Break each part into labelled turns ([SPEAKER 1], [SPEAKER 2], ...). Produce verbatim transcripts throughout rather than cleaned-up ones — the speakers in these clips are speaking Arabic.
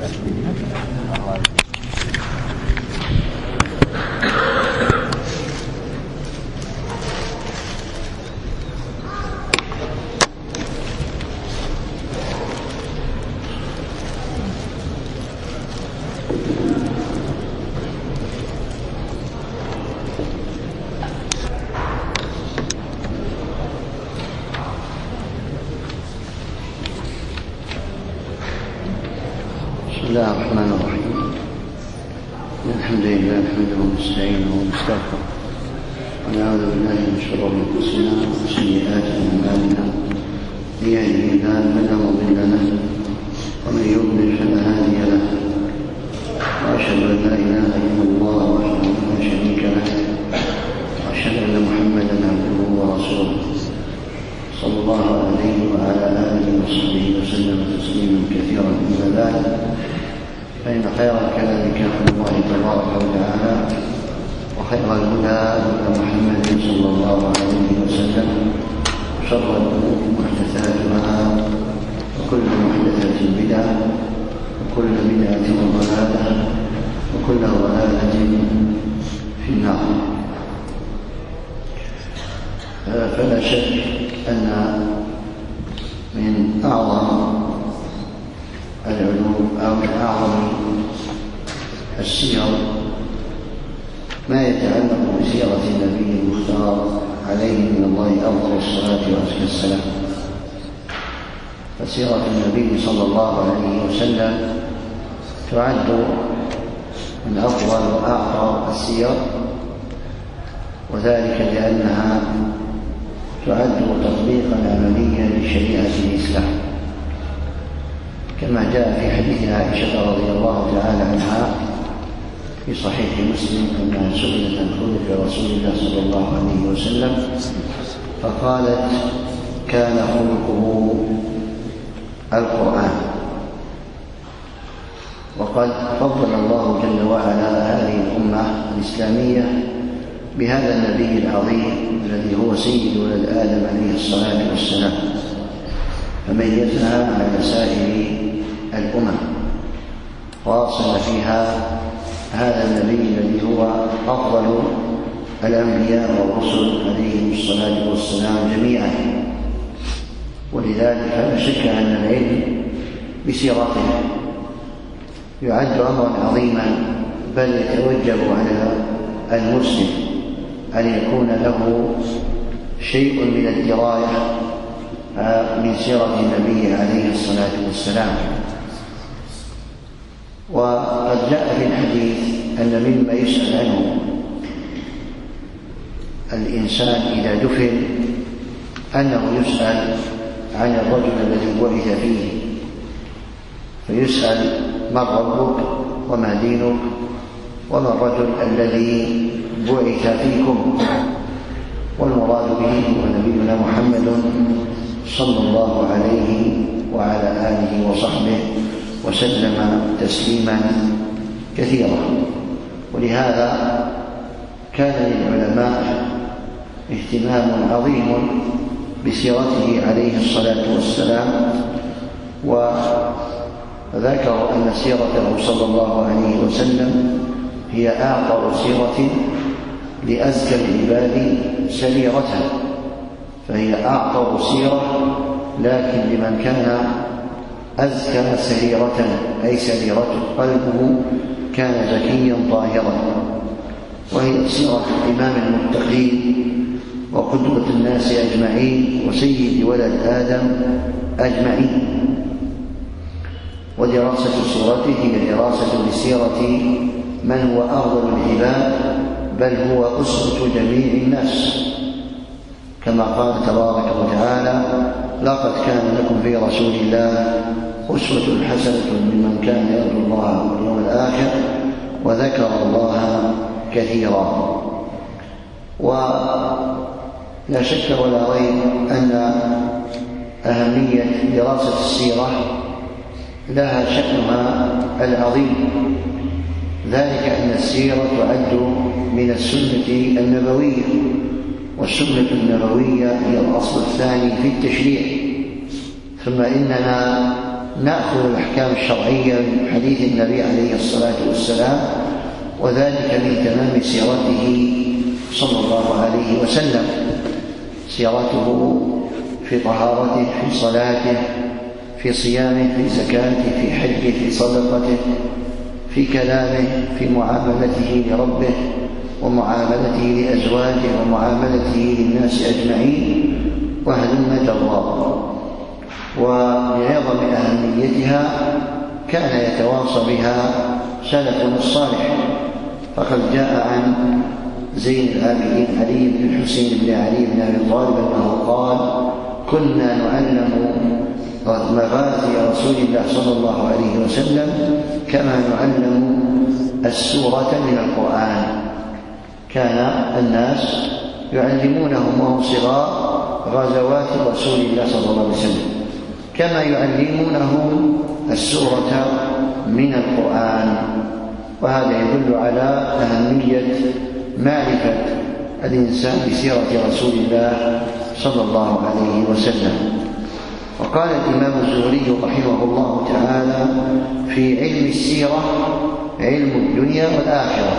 [SPEAKER 1] بسم الله الرحمن الرحيم. الحمد لله نحمده ونستعينه ونستغفره ونعوذ بالله من شرور انفسنا وسيئات اعمالنا، من يهده الله فلا مضل له ومن يضلل فلا هادي له، واشهد ان لا اله الا الله وحده لا شريك له، واشهد ان محمدا عبده ورسوله صلى الله عليه وعلى اله وصحبه وسلم تسليما كثيرا. اما بعد، فإن خير الكلام كلام الله تبارك وتعالى، وخير الهدى هدى محمد صلى الله عليه وسلم، وشر الأمور محدثاتها، وكل محدثة بدعة، وكل بدعة ضلالة، وكل ضلالة في النار. فلا شك أن من أعظم العلوم أو من أعظم السير ما يتعلق بسيرة النبي المختار عليه من الله أفضل الصلاة وأزكى السلام. فسيرة النبي صلى الله عليه وسلم تعد من أفضل وأعظم السير، وذلك لأنها تعد تطبيقا عمليا لشريعة الإسلام، كما جاء في حديث عائشة رضي الله تعالى عنها في صحيح مسلم أنها سئلت عن خلق رسول الله صلى الله عليه وسلم فقالت: كان خلقه القرآن. وقد فضل الله جل وعلا هذه الأمة الإسلامية بهذا النبي العظيم الذي هو سيد ولد آدم عليه الصلاة والسلام، فميزها على سائر الأمم، وأرسل فيها هذا النبي الذي هو أفضل الأنبياء والرسل عليهم الصلاة والسلام جميعا. ولذلك لا شك أن العلم بسيرته يعد أمرا عظيما، بل يتوجب على المسلم أن يكون له شيء من الدراية من سيرة النبي عليه الصلاة والسلام. وقد جاء في الحديث أن مما يسأل عنه الإنسان إذا دفن أنه يسأل عن الرجل الذي بعث فيه، فيسأل: من ربك وما دينك وما الرجل الذي بعث فيكم؟ والمراد به هو نبينا محمد صلى الله عليه وعلى آله وصحبه وسلم تسليما كثيرا. ولهذا كان للعلماء اهتمام عظيم بسيرته عليه الصلاة والسلام، وذكروا أن سيرته صلى الله عليه وسلم هي أعطر سيرة لأزكى العباد سريرة، فهي أعطر سيرة لكن لمن كان أزكى سريرة، أي سريرة قلبه كان زكيا طاهرا. وهي سيرة الإمام المتقين وقدوة الناس أجمعين وسيد ولد آدم أجمعين. ودراسة سيرته هي دراسة لسيرة من هو أفضل العباد، بل هو أسوة جميع الناس، كما قال تبارك وتعالى: لقد كان لكم في رسول الله أسوة حسنة لمن كان يرجو الله واليوم الآخر وذكر الله كثيرا. ولا شك ولا ريب أن أهمية دراسة السيرة لها شأنها العظيم، ذلك أن السيرة تعد من السنة النبوية، والسنة النبوية هي الأصل الثاني في التشريع. ثم إننا نأخذ الأحكام الشرعية من حديث النبي عليه الصلاة والسلام، وذلك من تمام سيرته صلى الله عليه وسلم، سيرته في طهارته، في صلاته، في صيامه، في زكاته، في حجه، في صدقته، في كلامه، في معاملته لربه ومعاملته لأزواجه ومعاملته للناس أجمعين، وهلم جرا. ولعظم أهميتها كان يتواصى بها سلفنا الصالح، فقد جاء عن زين العابدين علي بن الحسين بن علي بن أبي طالب أنه قال: كنا نعلم مغازي رسول الله صلى الله عليه وسلم كما نعلم السورة من القرآن. كان الناس يعلمونهم وهم صغار غزوات رسول الله صلى الله عليه وسلم كما يعلمونهم السورة من القرآن، وهذا يدل على أهمية معرفة الإنسان بسيرة رسول الله صلى الله عليه وسلم. وقال الإمام الزهري رحمه الله تعالى: في علم السيرة علم الدنيا والآخرة.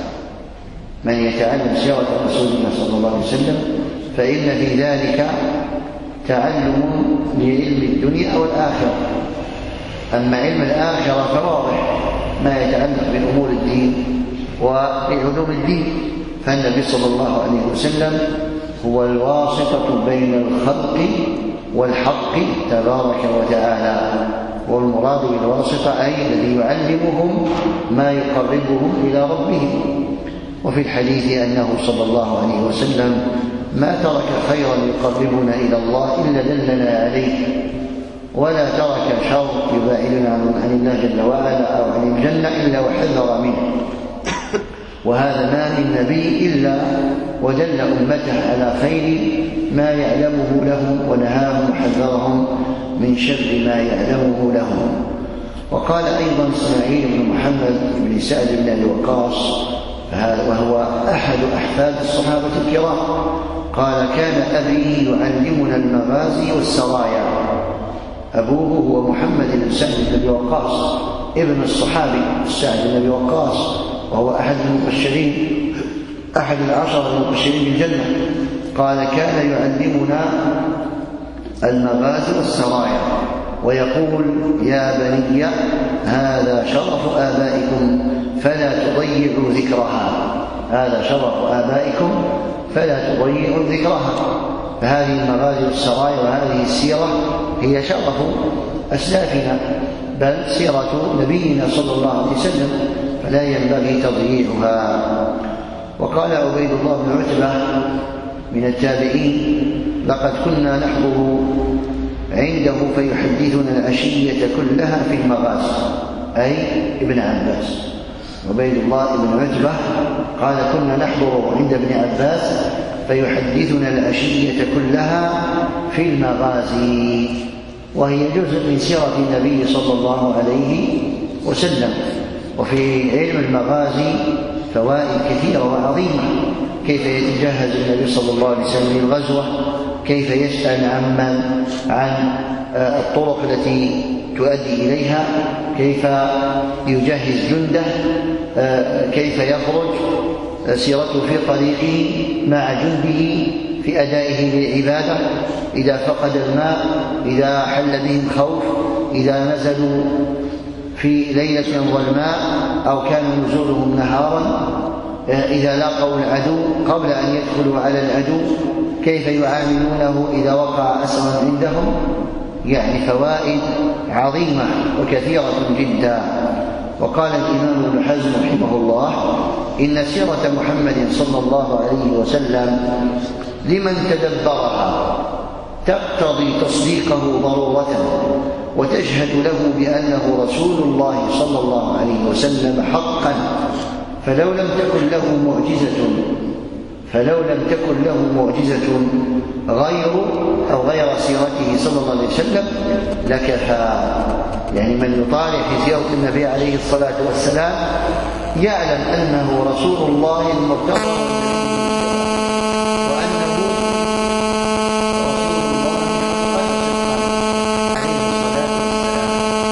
[SPEAKER 1] من يتعلم سيرة رسول الله صلى الله عليه وسلم فإن في ذلك تعلم لعلم الدنيا والآخرة. أما علم الآخرة فواضح ما يتعلق بأمور الدين وبعلوم الدين، فالنبي صلى الله عليه وسلم هو الواسطة بين الخلق والحق تبارك وتعالى، والمراد بالواسطة أي الذي يعلمهم ما يقربهم إلى ربهم. وفي الحديث أنه صلى الله عليه وسلم ما ترك خيرا يقربنا إلى الله إلا دلنا عليه، ولا ترك شر يباعدنا عن الله جل وعلا أو عن الجنة إلا وحذر منه. وهذا ما من نبي إلا ودل أمته على خير ما يعلمه لهم، ونهاهم وحذرهم من شر ما يعلمه لهم. وقال أيضا إسماعيل بن محمد بن سعد بن أبي وقاص، وهو أحد أحفاد الصحابة الكرام، قال: كان أبي يعلمنا المغازي والسرايا. أبوه هو محمد بن سعد بن أبي وقاص ابن الصحابي سعد بن أبي وقاص، وهو أحد المبشرين أحد العشر المبشرين بالجنة. قال: كان يعلمنا المغازي والسرايا ويقول: يا بني هذا شرف آبائكم فلا تضيعوا ذكرها. هذا شرف آبائكم فلا تضيعوا ذكرها. فهذه المغازي والسرايا وهذه السيرة هي شرف أسلافنا، بل سيرة نبينا صلى الله عليه وسلم، فلا ينبغي تضييعها. وقال عبيد الله بن عتبة من التابعين: لقد كنا نحضر عنده فيحدثنا العشية كلها في المغازي، أي ابن عباس. عبيد الله بن عتبة قال: كنا نحضر عند ابن عباس فيحدثنا العشية كلها في المغازي، وهي جزء من سيرة النبي صلى الله عليه وسلم. وفي علم المغازي فوائد كثيرة وعظيمة: كيف يتجهز النبي صلى الله عليه وسلم للغزوة، كيف يسأل عمن عن الطرق التي تؤدي إليها، كيف يجهز جنده، كيف يخرج، سيرته في طريقه مع جنده في أدائه للعبادة، إذا فقد الماء، إذا حل بهم خوف، إذا نزلوا في ليلة ظلماء أو كان نزولهم نهارا، إذا لاقوا العدو قبل أن يدخلوا على العدو، كيف يعاملونه إذا وقع أسرا عندهم. يعني فوائد عظيمة وكثيرة جدا. وقال الإمام ابن حزم رحمه الله: إن سيرة محمد صلى الله عليه وسلم لمن تدبرها تقتضي تصديقه ضرورة، وتشهد له بأنه رسول الله صلى الله عليه وسلم حقا، فلو لم تكن له معجزة فلو لم تكن له معجزة غير أو غير سيرته صلى الله عليه وسلم لكفى. يعني من يطالع في سيرة النبي عليه الصلاة والسلام يعلم أنه رسول الله المرتضى وأنه رسول الله عليه الصلاة والسلام.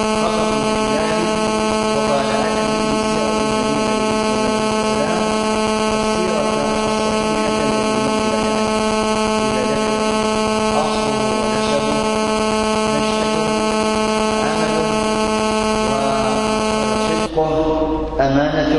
[SPEAKER 1] صدقه، أمانته،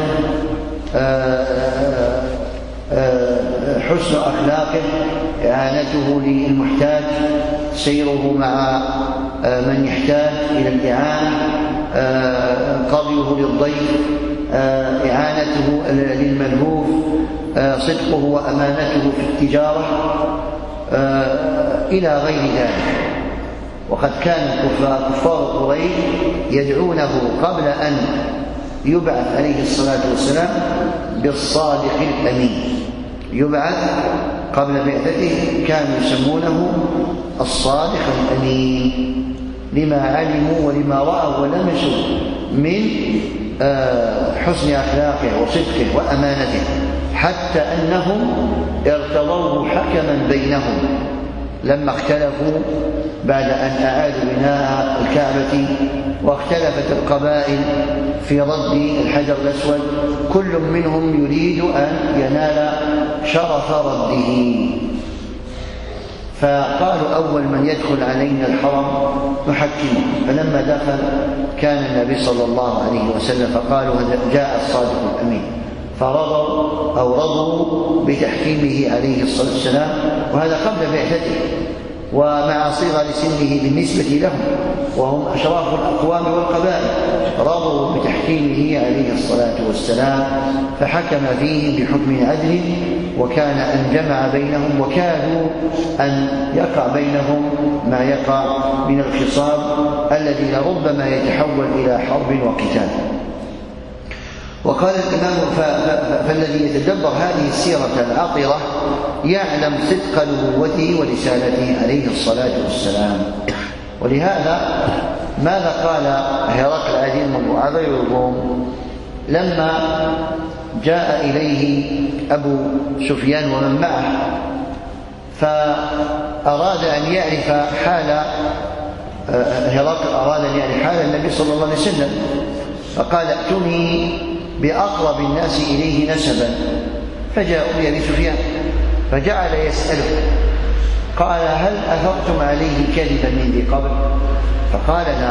[SPEAKER 1] حسن أخلاقه، إعانته للمحتاج، سيره مع من يحتاج إلى الإعانة، قضيه للضيف، إعانته للملهوف، صدقه وأمانته في التجارة إلى غير ذلك. وقد كان كفار قريش يدعونه قبل أن يبعث عليه الصلاة والسلام بالصادق الأمين، يبعث قبل بعثته كانوا يسمونه الصادق الأمين لما علموا ولما رأوا ولمسوا من حسن أخلاقه وصدقه وأمانته، حتى أنهم ارتضوه حكما بينهم لما اختلفوا بعد أن أعادوا بناء الكعبة واختلفت القبائل في رد الحجر الأسود، كل منهم يريد أن ينال شرف رده، فقالوا أول من يدخل علينا الحرم نحكمه. فلما دخل كان النبي صلى الله عليه وسلم فقالوا جاء الصادق الأمين، فرضوا أو رضوا بتحكيمه عليه الصلاة والسلام، وهذا قبل بعثته ومع صغر سنه بالنسبة لهم وهم أشراف الأقوام والقبائل، رضوا بتحكيمه عليه الصلاة والسلام، فحكم فيهم بحكم عدل، وكان أن جمع بينهم، وكادوا أن يقع بينهم ما يقع من الخصام الذي لربما يتحول إلى حرب وقتال. وقال الإمام فالذي يتدبر هذه السيرة العطرة يعلم صدق نبوته ورسالته عليه الصلاة والسلام. ولهذا ماذا قال هرقل عظيم عظيم الروم لما جاء إليه أبو سفيان ومن معه فأراد أن يعرف حال هرقل أراد أن يعرف حال النبي صلى الله عليه وسلم، فقال ائتوني بأقرب الناس إليه نسبا، فجاءوا بأبي سفيان فجعل يسأله، قال هل أثرتم عليه كذبا من ذي قبل؟ فقال لا،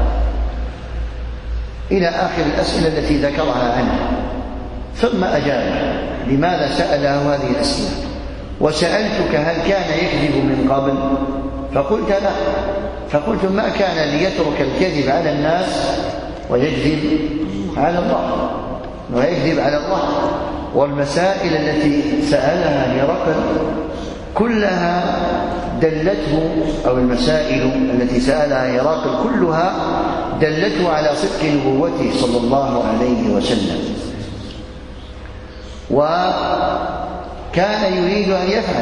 [SPEAKER 1] إلى آخر الأسئلة التي ذكرها عنه، ثم أجاب لماذا سأله هذه الأسئلة؟ وسألتك هل كان يكذب من قبل؟ فقلت لا، فقلت ما كان ليترك الكذب على الناس ويكذب على الله ويكذب على الله. والمسائل التي سألها هرقل كلها دلته، أو المسائل التي سألها هرقل كلها دلته على صدق نبوته صلى الله عليه وسلم، وكان يريد أن يفعل.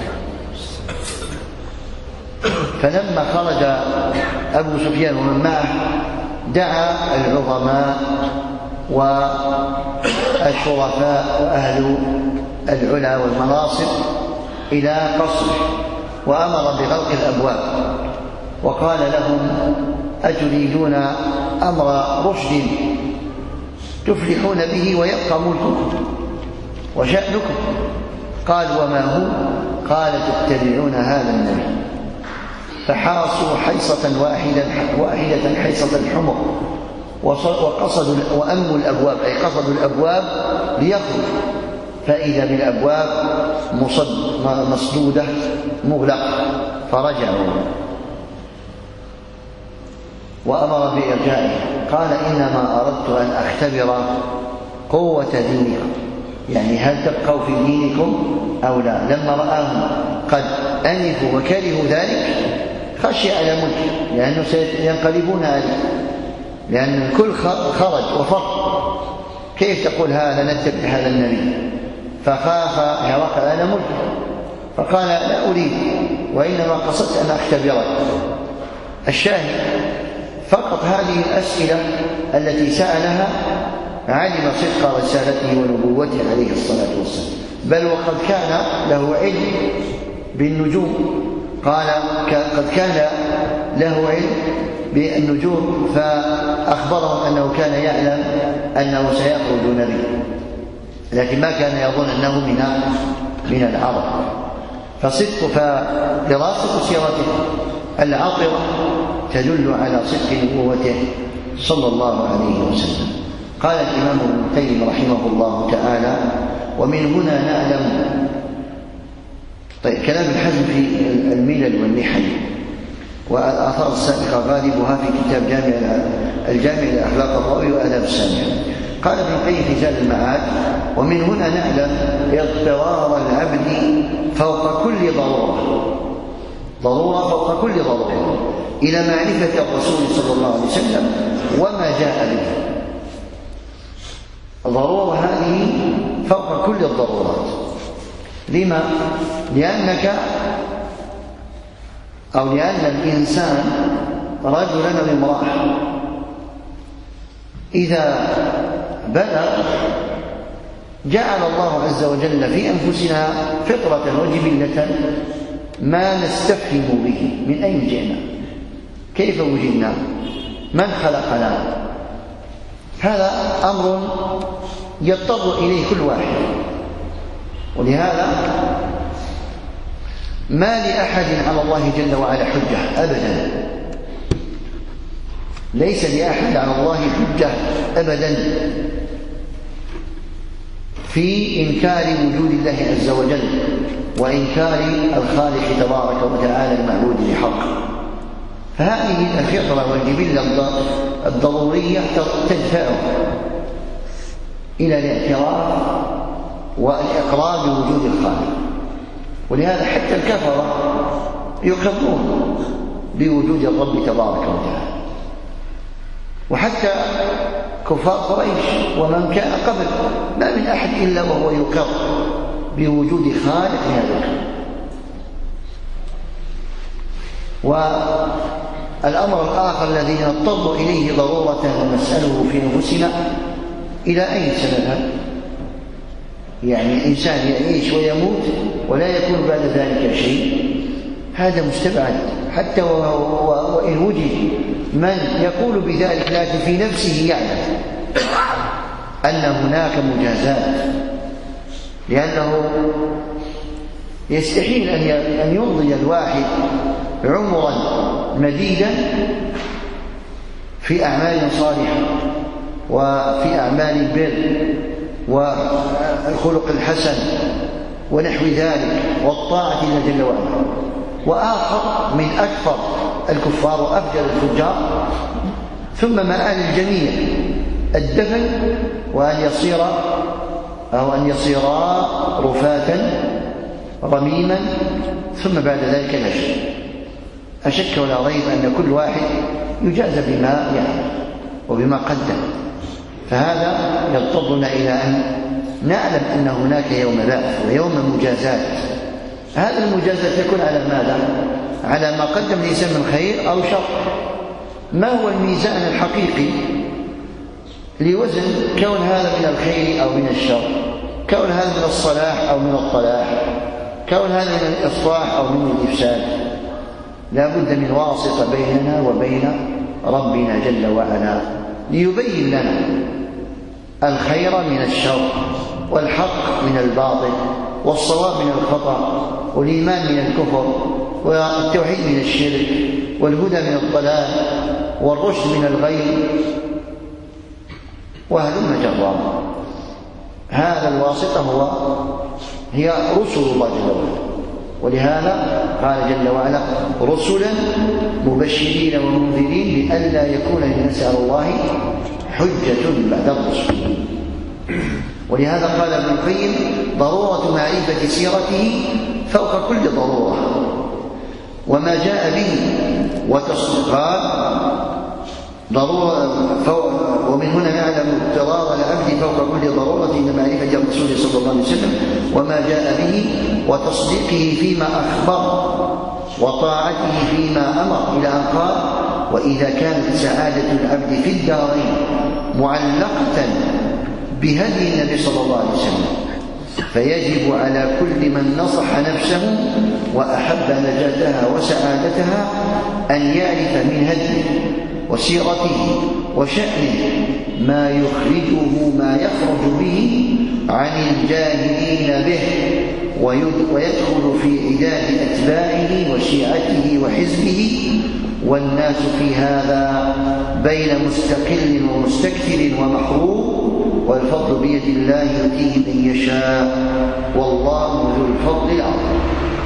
[SPEAKER 1] فلما خرج أبو سفيان ومن معه دعا العظماء والشرفاء وأهل العلا والمناصب إلى قصره، وأمر بغلق الأبواب، وقال لهم أتريدون أمر رشد تفلحون به ويبقى ملككم وشأنكم؟ قال وما هو؟ قال تتبعون هذا النبي. فحاصوا حيصة واحدة واحدة حيصة الحمر، وقصدوا وأموا الأبواب، أي قصدوا الأبواب ليخرجوا، فإذا بالأبواب مصدودة مغلقة، فرجعوا وأمر بإرجاعها. قال إنما أردت أن أختبر قوة دينكم، يعني هل تبقوا في دينكم أو لا. لما رآهم قد أنفوا وكرهوا ذلك خشي على ملكه، لأنه سينقلبون عليه، لأن الكل خرج وفر، كيف تقول هذا نتبع هذا النبي؟ فخاف هرقل على ملكه، فقال لا أريد، وإنما قصدت أن أختبرك. الشاهد فقط هذه الأسئلة التي سألها علم صدق رسالته ونبوته عليه الصلاة والسلام، بل وقد كان له علم بالنجوم، قال قد كان له علم بالنجوم، فأخبرهم أنه كان يعلم أنه سيخرج نبي، لكن ما كان يظن أنه من من العرب. فصدق فدراسة سيرته العاطرة تدل على صدق نبوته صلى الله عليه وسلم. قال الإمام ابن القيم رحمه الله تعالى: ومن هنا نعلم. طيب، كلام الحزم في الملل والنحل والآثار السابقة غالبها في كتاب جامع الجامع لأخلاق الراوي وآداب السامع. قال ابن القيم في زاد المعاد: ومن هنا نعلم اضطرار العبد فوق كل ضرورة ضرورة فوق كل ضرورة إلى معرفة الرسول صلى الله عليه وسلم وما جاء به. الضرورة هذه فوق كل الضرورات. لما؟ لأنك أو لأن الإنسان رجلا أو امرأة إذا بلغ جعل الله عز وجل في أنفسنا فطرة وجبلة ما نستفهم به من أين جئنا، كيف وجدنا، من خلقنا. هذا أمر يضطر إليه كل واحد. ولهذا ما لأحد على الله جل وعلا حجة أبدا، ليس لأحد على الله حجة أبدا في إنكار وجود الله عز وجل وإنكار الخالق تبارك وتعالى المعبود بحق. فهذه الفطرة والجبلة الضرورية تدفعه إلى الاعتراف والإقرار بوجود الخالق. ولهذا حتى الكفرة يقرون بوجود الرب تبارك وتعالى، وحتى كفار قريش ومن كان قبل ما من أحد إلا وهو يقر بوجود خالق هذا الكون. والأمر الآخر الذي نضطر إليه ضرورة نسأله في أنفسنا: إلى أين سنذهب؟ يعني إنسان يعيش ويموت ولا يكون بعد ذلك شيء، هذا مستبعد حتى وإن وجد من يقول بذلك، لكن في نفسه يعلم أن هناك مجازات، لأنه يستحيل أن يمضي الواحد عمرا مديدا في أعمال صالحة وفي أعمال البر والخلق الحسن ونحو ذلك والطاعة لله جل وعلا، وآخر من أكثر الكفار وأفجر الفجار، ثم مآل الجميع الدفن وأن يصير أو أن يصيرا رفاة رميما ثم بعد ذلك نشر. أشك ولا ريب أن كل واحد يجازى بما يعمل وبما قدم. فهذا يضطرنا إلى أن نعلم أن هناك يوم بعث ويوم مجازات. هذا المجازات يكون على ماذا؟ على ما قدم الإنسان من خير أو شر. ما هو الميزان الحقيقي لوزن كون هذا من الخير أو من الشر، كون هذا من الصلاح أو من الطلاح، كون هذا من الإصلاح أو من الإفساد؟ لا بد من واسطة بيننا وبين ربنا جل وعلا ليبين لنا الخير من الشر والحق من الباطل والصواب من الخطأ والإيمان من الكفر والتوحيد من الشرك والهدى من الضلال والرشد من الغي وهلم جرا. هذا الواسطة هو هي رسل الله جل وعلا. ولهذا قال جل وعلا: رسلا مبشرين ومنذرين لئلا يكون للناس على الله حجة بعد الرسل. ولهذا قال ابن القيم: ضرورة معرفة سيرته فوق كل ضرورة وما جاء به وتصديقه ضرورة فوق. ومن هنا نعلم اضطرار العبد فوق كل ضرورة إلى معرفة الرسول صلى الله عليه وسلم وما جاء به وتصديقه فيما أخبر وطاعته فيما أمر، إلى أن قال: وإذا كانت سعادة العبد في الدارين معلقة بهدي النبي صلى الله عليه وسلم فيجب على كل من نصح نفسه وأحب نجاتها وسعادتها أن يعرف من هديه وسيرته وشأنه ما يخرجه ما يخرج به عن الجاهلين به ويدخل في عداد أتباعه وشيعته وحزبه، والناس في هذا بين مستقل ومستكثر ومحروم، والفضل بيد الله يؤتيه من يشاء والله ذو الفضل العظيم.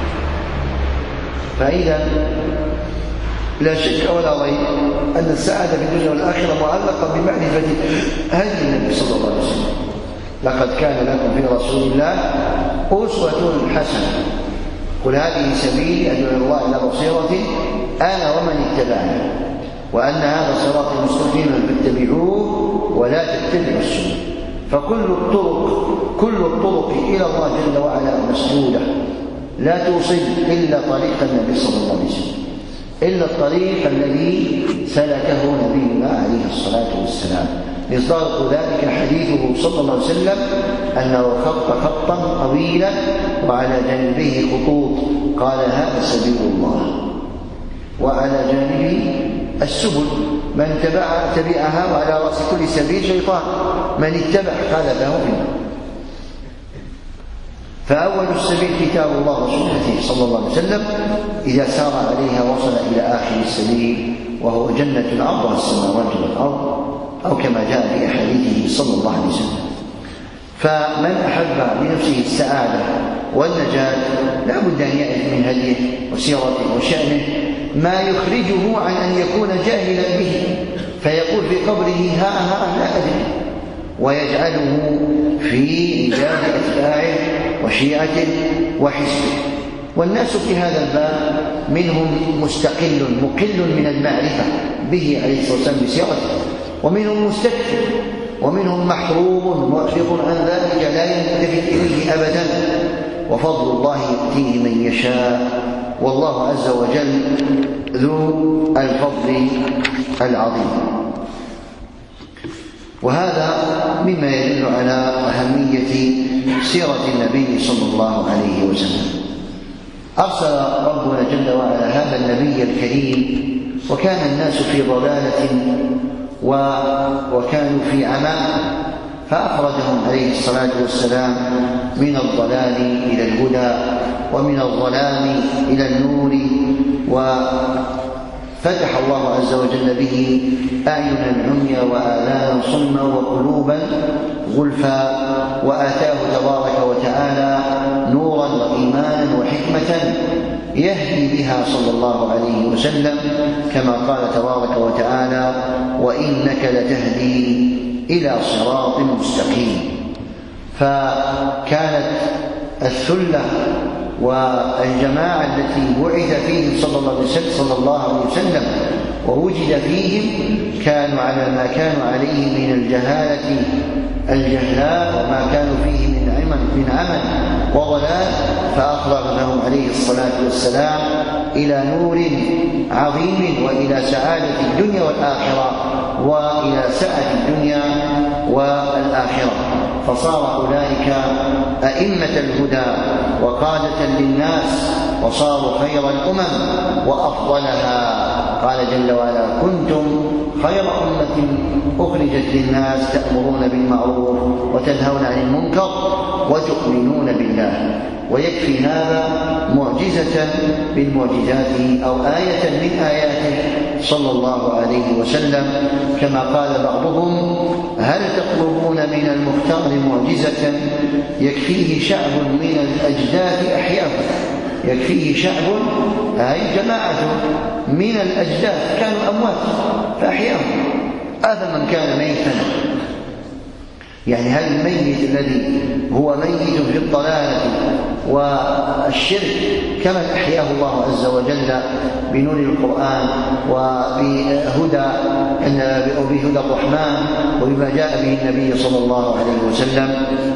[SPEAKER 1] فإذا لا شك ولا ريب أن السعادة في الدنيا والآخرة معلقة بمعرفة هدي النبي صلى الله عليه وسلم. لقد كان لكم في رسول الله أسوة حسنة. قل هذه سبيلي أدعو إلى الله على بصيرة أنا ومن اتبعني وأن هذا صراطي مستقيما فاتبعوه ولا تتبعوا السبل. فكل الطرق كل الطرق إلى الله جل وعلا مسدودة، لا توصل إلا طريق النبي صلى الله عليه وسلم، إلا الطريق الذي سلكه نبينا عليه الصلاة والسلام. مصداق ذلك حديثه صلى الله عليه وسلم أنه خط خطا طويلا وعلى جانبه خطوط، قال هذا سبيل الله، وعلى جانبه السبل من تبع تبعها، وعلى رأس كل سبيل شيطان، من اتبع قال له في النار. فأول السبيل كتاب الله وسنته صلى الله عليه وسلم، إذا سار عليها وصل إلى آخر السبيل وهو جنة عرضها السماوات والأرض، أو كما جاء في أحاديثه صلى الله عليه وسلم. فمن أحب لنفسه السعادة والنجاة لا بد أن يعرف من هديه وسيرته وشأنه ما يخرجه عن أن يكون جاهلا به فيقول في قبره ها ها لا أدري، ويجعله في رجال أتباعه وشيعته وحزبه. والناس في هذا الباب منهم مستقل مقل من المعرفة به عليه الصلاة والسلام بسيرته، ومنهم مستكثر، ومنهم محروم معرض عن ذلك لا يلتفت إليه أبدا. وفضل الله يؤتيه من يشاء والله عز وجل ذو الفضل العظيم. وهذا مما يدل على أهمية سيرة النبي صلى الله عليه وسلم. أرسل ربنا جل وعلا هذا النبي الكريم وكان الناس في ضلالة وكانوا في عمى، فأخرجهم عليه الصلاة والسلام من الضلال إلى الهدى ومن الظلام إلى النور، وفتح الله عز وجل به أعينا عميا وآذانا صما وقلوبا غلفا، وآتاه تبارك وتعالى نورا وإيمانا وحكمة يهدي بها صلى الله عليه وسلم، كما قال تبارك وتعالى وإنك لتهدي إلى صراط مستقيم. فكانت الثلة والجماعة التي بعث فيهم صلى الله عليه وسلم ووجد فيهم كانوا على ما كانوا عليه من الجهالة الجهلاء وما كانوا فيه من عمل من عمل وضلال، فأخرجهم عليه الصلاة والسلام إلى نور عظيم وإلى سعادة الدنيا والآخرة وإلى سعة الدنيا والآخرة. فصار أولئك أئمة الهدى وقادة للناس، وصاروا خير الأمم وأفضلها. قال جل وعلا كنتم خير أمة أخرجت للناس تأمرون بالمعروف وتنهون عن المنكر وتؤمنون بالله. ويكفي هذا معجزة من معجزاته أو آية من آياته صلى الله عليه وسلم، كما قال بعضهم هل تطلبون من المختار معجزة يكفيه شعب من الأجداث أحياه. يكفيه شعب أي جماعة من الأجداث كانوا أموات فأحياهم، أفمن كان ميتا. يعني هل الميت الذي هو ميت في الضلالة والشرك كمن أحياه الله عز وجل بنور القرآن وبهدى وبهدى الرحمن وبما جاء به النبي صلى الله عليه وسلم.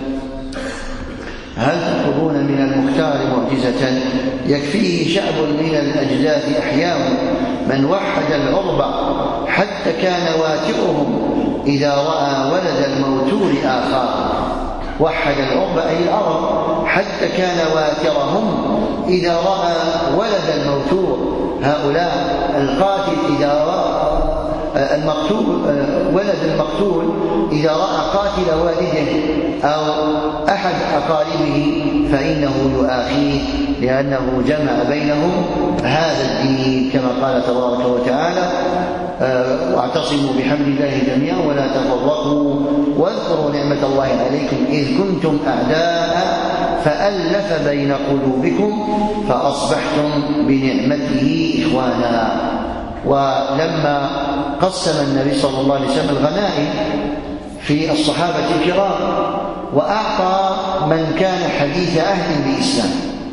[SPEAKER 1] هل تطلبون من المختار معجزة يكفيه شعب من الأجداث أحياه من وحد العرب حتى كان واترهم إذا رأى ولد الموتور آخاه. وحد العرب أي العرب حتى كان واترهم إذا رأى ولد الموتور، هؤلاء القاتل إذا رأى المقتول ولد المقتول إذا رأى قاتل والده أو أحد أقاربه فإنه يؤاخيه، لأنه جمع بينهم هذا الدين كما قال تبارك وتعالى: واعتصموا بحبل الله جميعا ولا تفرقوا واذكروا نعمة الله عليكم إذ كنتم أعداء فألف بين قلوبكم فأصبحتم بنعمته إخوانا. ولما قسم النبي صلى الله عليه وسلم الغنائم في الصحابة الكرام وأعطى من كان حديث أهل بالإسلام،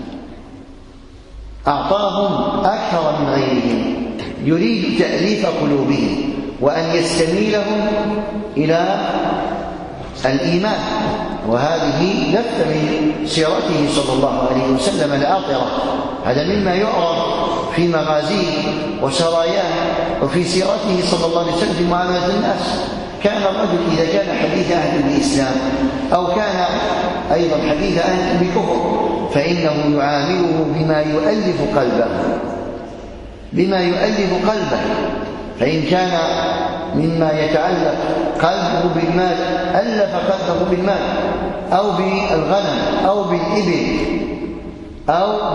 [SPEAKER 1] أعطاهم أكثر من غيرهم، يريد تأليف قلوبهم وأن يستميلهم إلى الإيمان. وهذه لفت من سيرته صلى الله عليه وسلم العاطرة، هذا مما يعرف في مغازيه وسراياه وفي سيرته صلى الله عليه وسلم في معاملة الناس. كان الرجل إذا كان حديث أهل بالإسلام أو كان أيضا حديث أهل بالكفر فإنه يعامله بما يؤلف قلبه بما يؤلف قلبه فإن كان مما يتعلق قلبه بالمال ألف قلبه بالمال أو بالغنم أو بالإبل أو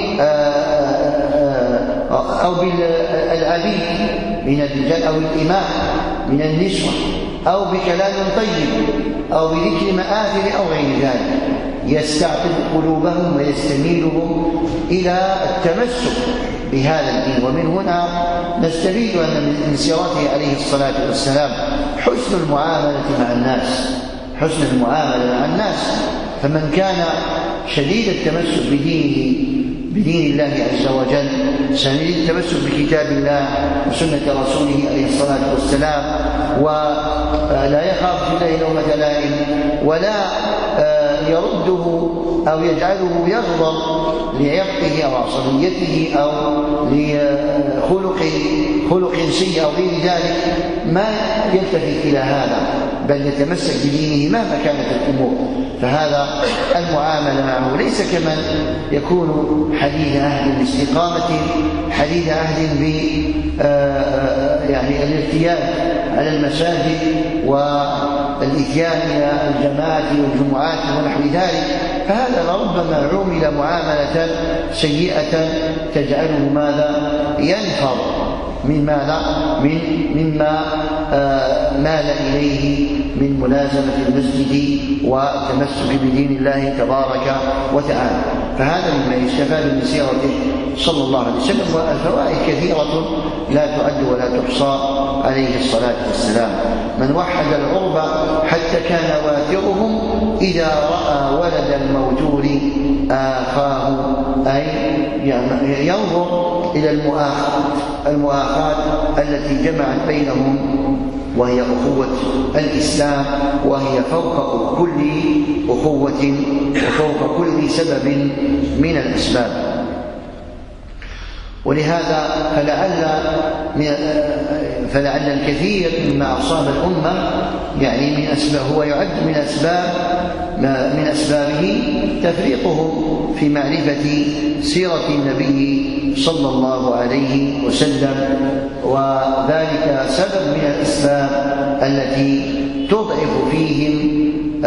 [SPEAKER 1] أو بالعبيد من الرجال أو الإماء من النسوة أو بكلام طيب أو بذكر مآثر أو غير ذلك، يستعطف قلوبهم ويستميلهم إلى التمسك بهذا الدين. ومن هنا نستفيد أن من سيرته عليه الصلاة والسلام حسن المعاملة مع الناس، حسن المعاملة مع الناس. فمن كان شديد التمسك بدينه بدين الله عز وجل، شديد التمسك بكتاب الله وسنة رسوله عليه الصلاة والسلام، ولا يخاف في الله لومة لائم ولا يرده أو يجعله يغضب لعرقه أو عصبيته أو لخلق خلق سيء أو غير ذلك، ما يلتفت إلى هذا بل يتمسك بدينه مهما كانت الأمور. فهذا المعاملة معه ليس كمن يكون حديث أهل باستقامة، حديث أهل ب يعني الارتياد على المساجد والإتيان إلى الجماعات والجمعات ونحو ذلك، فهذا لربما عومل معاملة سيئة تجعله ماذا ينفر من ماذا من مما آه مال إليه من ملازمة المسجد والتمسك بدين الله تبارك وتعالى. فهذا مما يستفاد من سيرته صلى الله عليه وسلم، والفوائد كثيرة لا تعد ولا تحصى عليه الصلاة والسلام. من وحد العرب حتى كان واترهم إذا رأى ولد الموتور آخاه، أي ينظر إلى المؤاخاة المؤاخاة التي جمعت بينهم، وهي أخوة الإسلام، وهي فوق كل أخوة وفوق كل سبب من الأسباب. ولهذا فلعل فلعل الكثير مما أصاب الأمة يعني من أسباب هو يعد من أسباب من أسبابه تفريطهم في معرفة سيرة النبي صلى الله عليه وسلم، وذلك سبب من الأسباب التي تضعف فيهم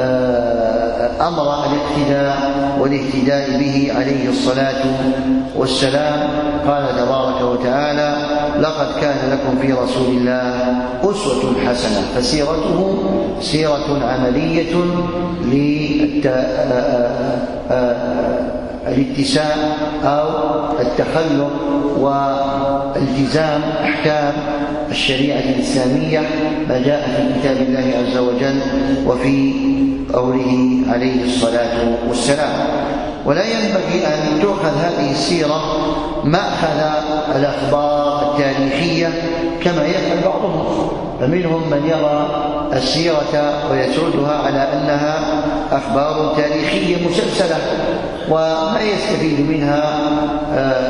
[SPEAKER 1] أمر الاقتداء والاهتداء به عليه الصلاة والسلام. قال تبارك وتعالى: لقد كان لكم في رسول الله أسوة حسنة. فسيرته سيرة عملية للاتساع أو التخلق والتزام أحكام الشريعة الإسلامية ما جاء في كتاب الله عز وجل وفي قوله عليه الصلاة والسلام. ولا ينبغي أن تؤخذ هذه السيرة مأخذ الأخبار التاريخية كما يفعل بعضهم، فمنهم من يرى السيرة ويسردها على أنها أخبار تاريخية مسلسلة وما يستفيد منها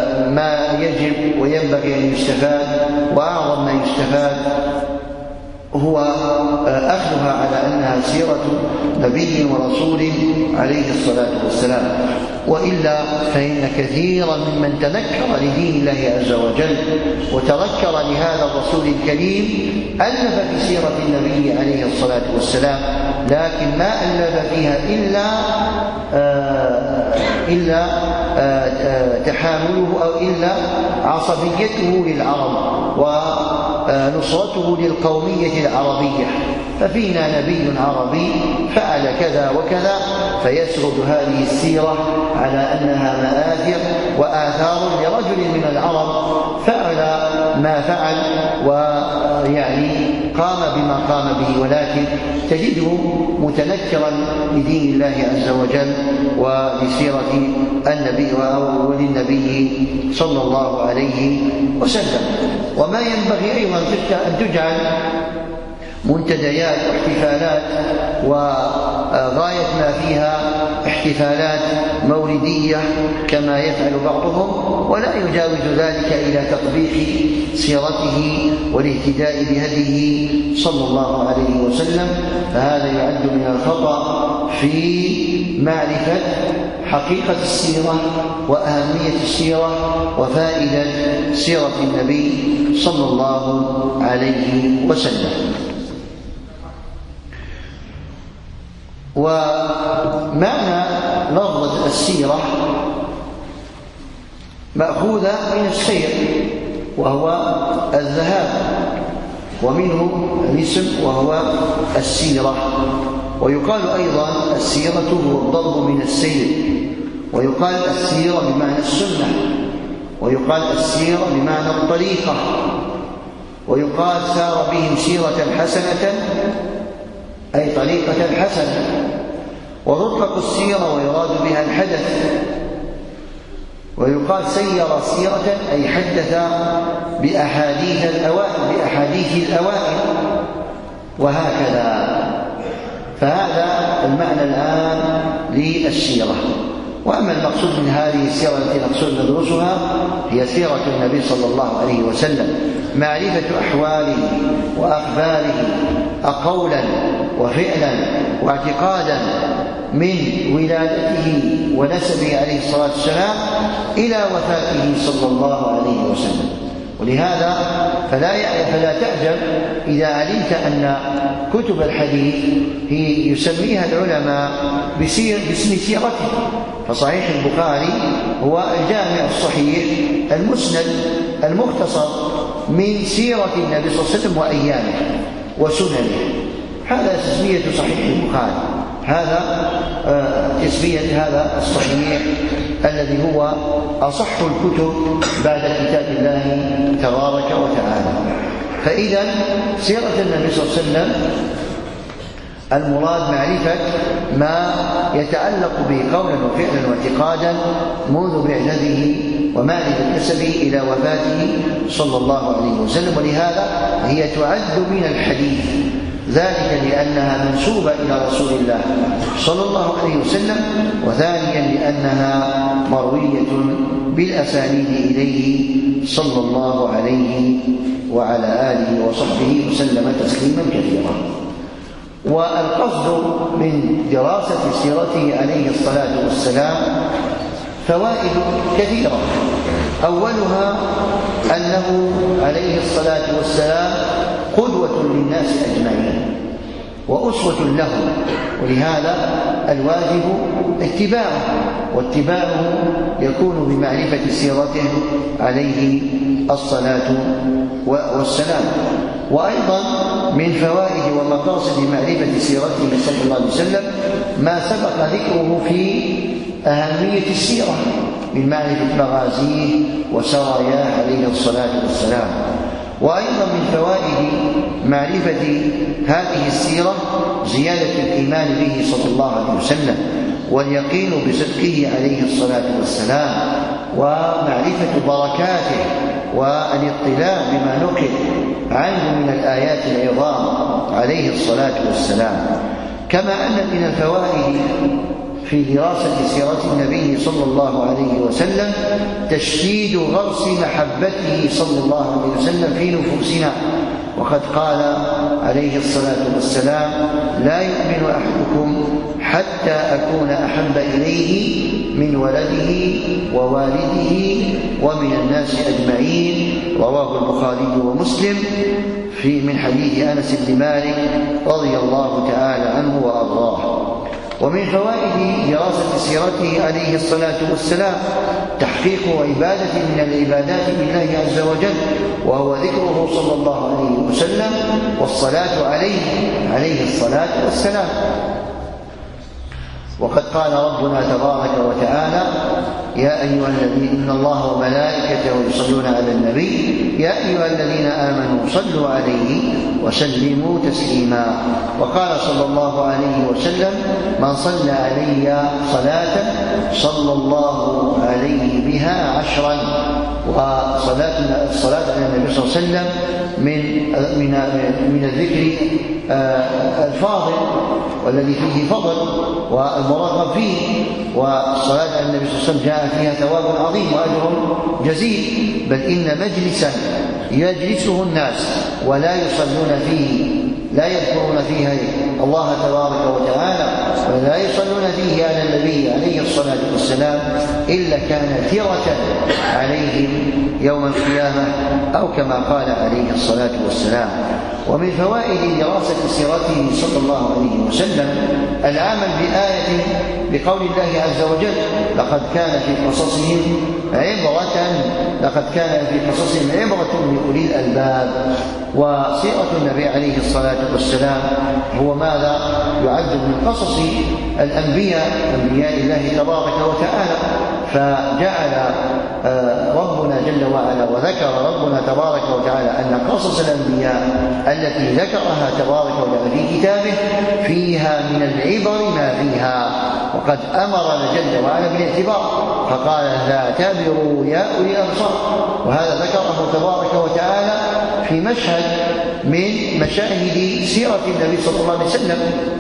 [SPEAKER 1] ما يجب وينبغي أن يستفاد، وأعظم ما يستفاد هو أخذها على أنها سيرة نبي ورسول عليه الصلاة والسلام. وإلا فإن كثيرا ممن تنكر لدين الله عز وجل وتذكر لهذا الرسول الكريم ألف في سيرة النبي عليه الصلاة والسلام، لكن ما ألف فيها إلا آه إلا آه آه تحامله أو إلا عصبيته للعرب ونصرته للقومية العربية. ففينا نبي عربي فعل كذا وكذا، فيسرد هذه السيرة على أنها مآثر وآثار لرجل من العرب فعل ما فعل ويعني قام بما قام به، ولكن تجده متنكرا لدين الله عز وجل ولسيرة النبي وللنبي صلى الله عليه وسلم. وما ينبغي أيضا أن تجعل منتديات واحتفالات وغاية ما فيها احتفالات مولدية كما يفعل بعضهم، ولا يجاوز ذلك إلى تطبيق سيرته والاهتداء بهديه صلى الله عليه وسلم. فهذا يعد من الخطأ في معرفة حقيقة السيرة وأهمية السيرة وفائدة سيرة النبي صلى الله عليه وسلم. ومعنى لفظ السيرة مأخوذة من السير وهو الذهاب، ومنه الاسم وهو السيرة. ويقال أيضا السيرة هو الضرب من السير، ويقال السيرة بمعنى السنة، ويقال السيرة بمعنى الطريقة، ويقال سار بهم سيرة حسنة أي طريقة حسنة. وتطلق السيرة ويراد بها الحدث، ويقال سير سيرة أي حدث بأحاديث الأوائل بأحاديث الأوائل وهكذا. فهذا المعنى الآن للسيرة. وأما المقصود من هذه السيرة التي نقصد ندرسها هي سيرة النبي صلى الله عليه وسلم، معرفة أحواله وأخباره أقولا وفعلا واعتقادا من ولادته ونسبه عليه الصلاة والسلام إلى وفاته صلى الله عليه وسلم. ولهذا فلا فلا تعجب إذا علمت أن كتب الحديث هي يسميها العلماء بسير باسم سيرته. فصحيح البخاري هو الجامع الصحيح المسند المختصر من سيرة النبي صلى الله عليه وسلم وأيامه وسننه. هذا تسمية صحيح البخاري، هذا تسمية هذا الصحيح الذي هو أصح الكتب بعد كتاب الله تبارك وتعالى. فإذا سيرة النبي صلى الله عليه وسلم المراد معرفة ما يتعلق به قولا وفعلا واعتقادا منذ بعثته ومعرفة نسبه إلى وفاته صلى الله عليه وسلم. ولهذا هي تعد من الحديث، ذلك لأنها منسوبة إلى رسول الله صلى الله عليه وسلم، وثانيا لأنها مروية بالأسانيد إليه صلى الله عليه وعلى آله وصحبه وسلم تسليما كثيرا. والقصد من دراسة سيرته عليه الصلاة والسلام فوائد كثيرة. أولها أنه عليه الصلاة والسلام قدوة للناس أجمعين وأسوة لهم، ولهذا الواجب اتباعه، واتباعه يكون بمعرفة سيرته عليه الصلاة والسلام. وأيضا من فوائد ومقاصد معرفة سيرته صلى الله عليه وسلم ما سبق ذكره في أهمية السيرة من معرفة مغازيه وسراياه عليه الصلاة والسلام. وأيضا من فوائد معرفة هذه السيرة زيادة الإيمان به صلى الله عليه وسلم واليقين بصدقه عليه الصلاة والسلام ومعرفة بركاته والاطلاع بما نقل عنه من الآيات العظام عليه الصلاة والسلام. كما أن من الفوائد في دراسة سيرة النبي صلى الله عليه وسلم تشديد غرس محبته صلى الله عليه وسلم في نفوسنا. وقد قال عليه الصلاة والسلام: لا يؤمن أحدكم حتى أكون أحب إليه من ولده ووالده ومن الناس أجمعين. رواه البخاري ومسلم في من حديث أنس بن مالك رضي الله تعالى عنه وأرضاه. ومن فوائد دراسة سيرته عليه الصلاة والسلام تحقيق عبادة من العبادات لله عز وجل، وهو ذكره صلى الله عليه وسلم والصلاة عليه عليه الصلاة والسلام. وقد قال ربنا تبارك وتعالى: يا أيها الذين إن الله وملائكته يصلون على النبي يا أيها الذين آمنوا صلوا عليه وسلموا تسليما. وقال صلى الله عليه وسلم: من صلى علي صلاة صلى الله عليه بها عشرا. وصلاة الصلاة على النبي صلى الله عليه وسلم من من من الذكر الفاضل والذي فيه فضل والمرغب فيه. والصلاة على النبي صلى الله عليه وسلم جاء فيها ثواب عظيم وأجر جزيل، بل إن مجلسا يجلسه الناس ولا يصلون فيه لا يذكرون فيها الله تبارك وتعالى ولا يصلون فيه على النبي عليه الصلاة والسلام إلا كان ثرة عليهم يوم القيامة، أو كما قال عليه الصلاة والسلام. ومن فوائد دراسة سيرته صلى الله عليه وسلم العمل بآية بقول الله عز وجل: لقد كان في قصصهم عبرة لقد كان في قصصهم عبرة لأولي الألباب. وسيرة النبي عليه الصلاة والسلام هو ماذا يعد من قصص الأنبياء أنبياء الله تبارك وتعالى. فجعل ربنا جل وعلا وذكر ربنا تبارك وتعالى أن قصص الأنبياء التي ذكرها تبارك وتعالى في كتابه فيها من العبر ما فيها، وقد أمرنا جل وعلا بالاعتبار فقال: فاعتبروا يا أولي الأبصار. وهذا ذكره تبارك وتعالى في مشهد من مشاهد سيرة النبي صلى الله عليه وسلم،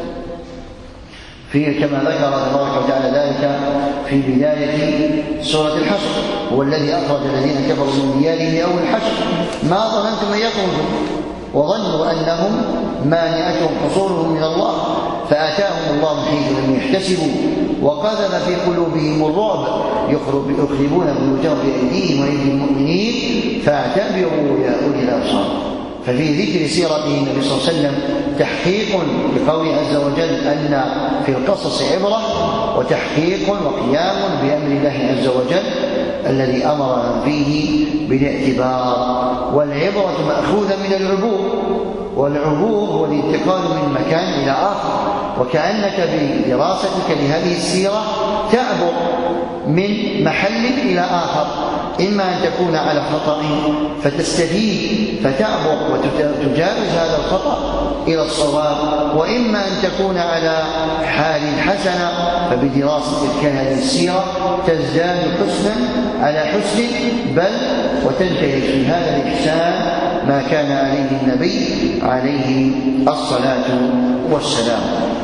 [SPEAKER 1] في كما ذكر تبارك وتعالى ذلك في بداية سورة الحشر: هو الذي أخرج الذين كفروا من ديارهم لأول الحشر ما ظننتم أن يخرجوا وظنوا أنهم مانعتهم حصولهم من الله فآتاهم الله من حيث لم يحتسبوا وقذف في قلوبهم الرعب يخربون بيوتهم بأيديهم وأيدي المؤمنين فاعتبروا يا أولي الأبصار. ففي ذكر سيرته النبي صلى الله عليه وسلم تحقيق لقوله عز وجل أن في القصص عبرة، وتحقيق وقيام بأمر الله عز وجل الذي أمرنا فيه بالاعتبار. والعبرة مأخوذة من العبور، والعبور هو الانتقال من مكان إلى آخر، وكأنك بدراستك لهذه السيرة تعبر من محل إلى آخر، إما أن تكون على خطأ فتستفيد فتعبر وتجاوز هذا الخطأ إلى الصواب، وإما أن تكون على حال حسنة فبدراستك هذه السيرة تزداد حسنا على حسن، بل وتنتهي في هذا الإحسان ما كان عليه النبي عليه الصلاة والسلام.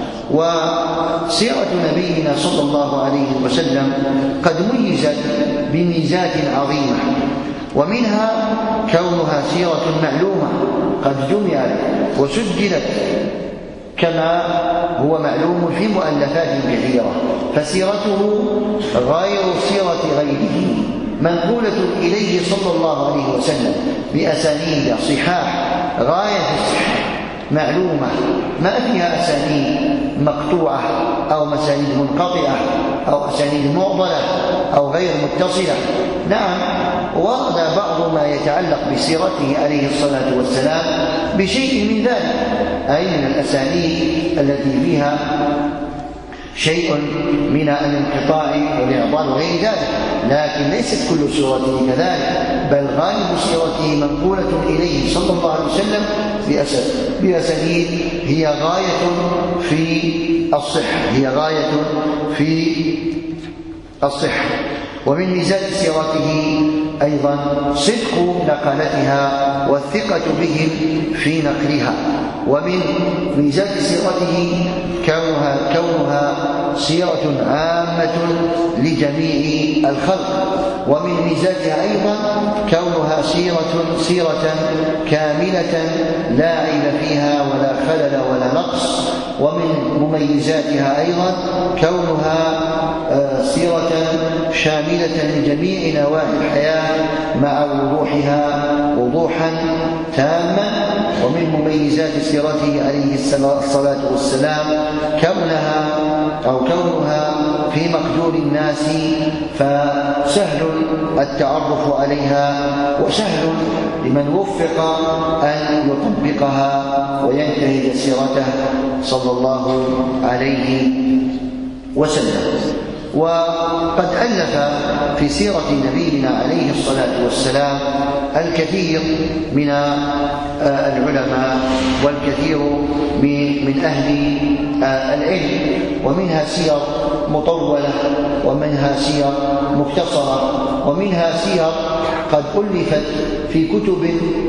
[SPEAKER 1] وسيرة نبينا صلى الله عليه وسلم قد ميزت بميزات عظيمة، ومنها كونها سيرة معلومة قد جمعت وسجلت كما هو معلوم في مؤلفات كثيرة، فسيرته غير سيرة غيره منقولة إليه صلى الله عليه وسلم بأسانيد صحاح غاية الصحة معلومة ما فيها أسانيد مقطوعة أو مسانيد منقطعة أو أسانيد معضلة أو غير متصلة. نعم، ورد بعض ما يتعلق بسيرته عليه الصلاة والسلام بشيء من ذلك، أي من الأسانيد التي فيها شيء من الانقطاع والإعضال وغير ذلك، لكن ليست كل سيرته كذلك، بل غالب سيرته منقولة إليه صلى الله عليه وسلم بأسانيد هي غاية في الصحة هي غاية في الصحة. ومن ميزات سيرته أيضا صدق نقلتها والثقة بهم في نقلها. ومن ميزات سيرته كونها, كونها سيرة عامة لجميع الخلق. ومن ميزاتها أيضا كونها سيرة سيرة كاملة لا عيب فيها ولا خلل ولا نقص. ومن مميزاتها أيضا كونها سيرة شاملة لجميع نواحي الحياة مع وضوحها وضوحا تاما. ومن مميزات سيرته عليه الصلاة والسلام كونها أو كونها في مقدور الناس، فسهل التعرف عليها وسهل لمن وفق أن يطبقها وينتهج سيرته صلى الله عليه وسلم. وقد ألف في سيرة نبينا عليه الصلاة والسلام الكثير من العلماء والكثير من أهل العلم، ومنها سير مطولة ومنها سير مختصرة ومنها سير قد ألفت في كتب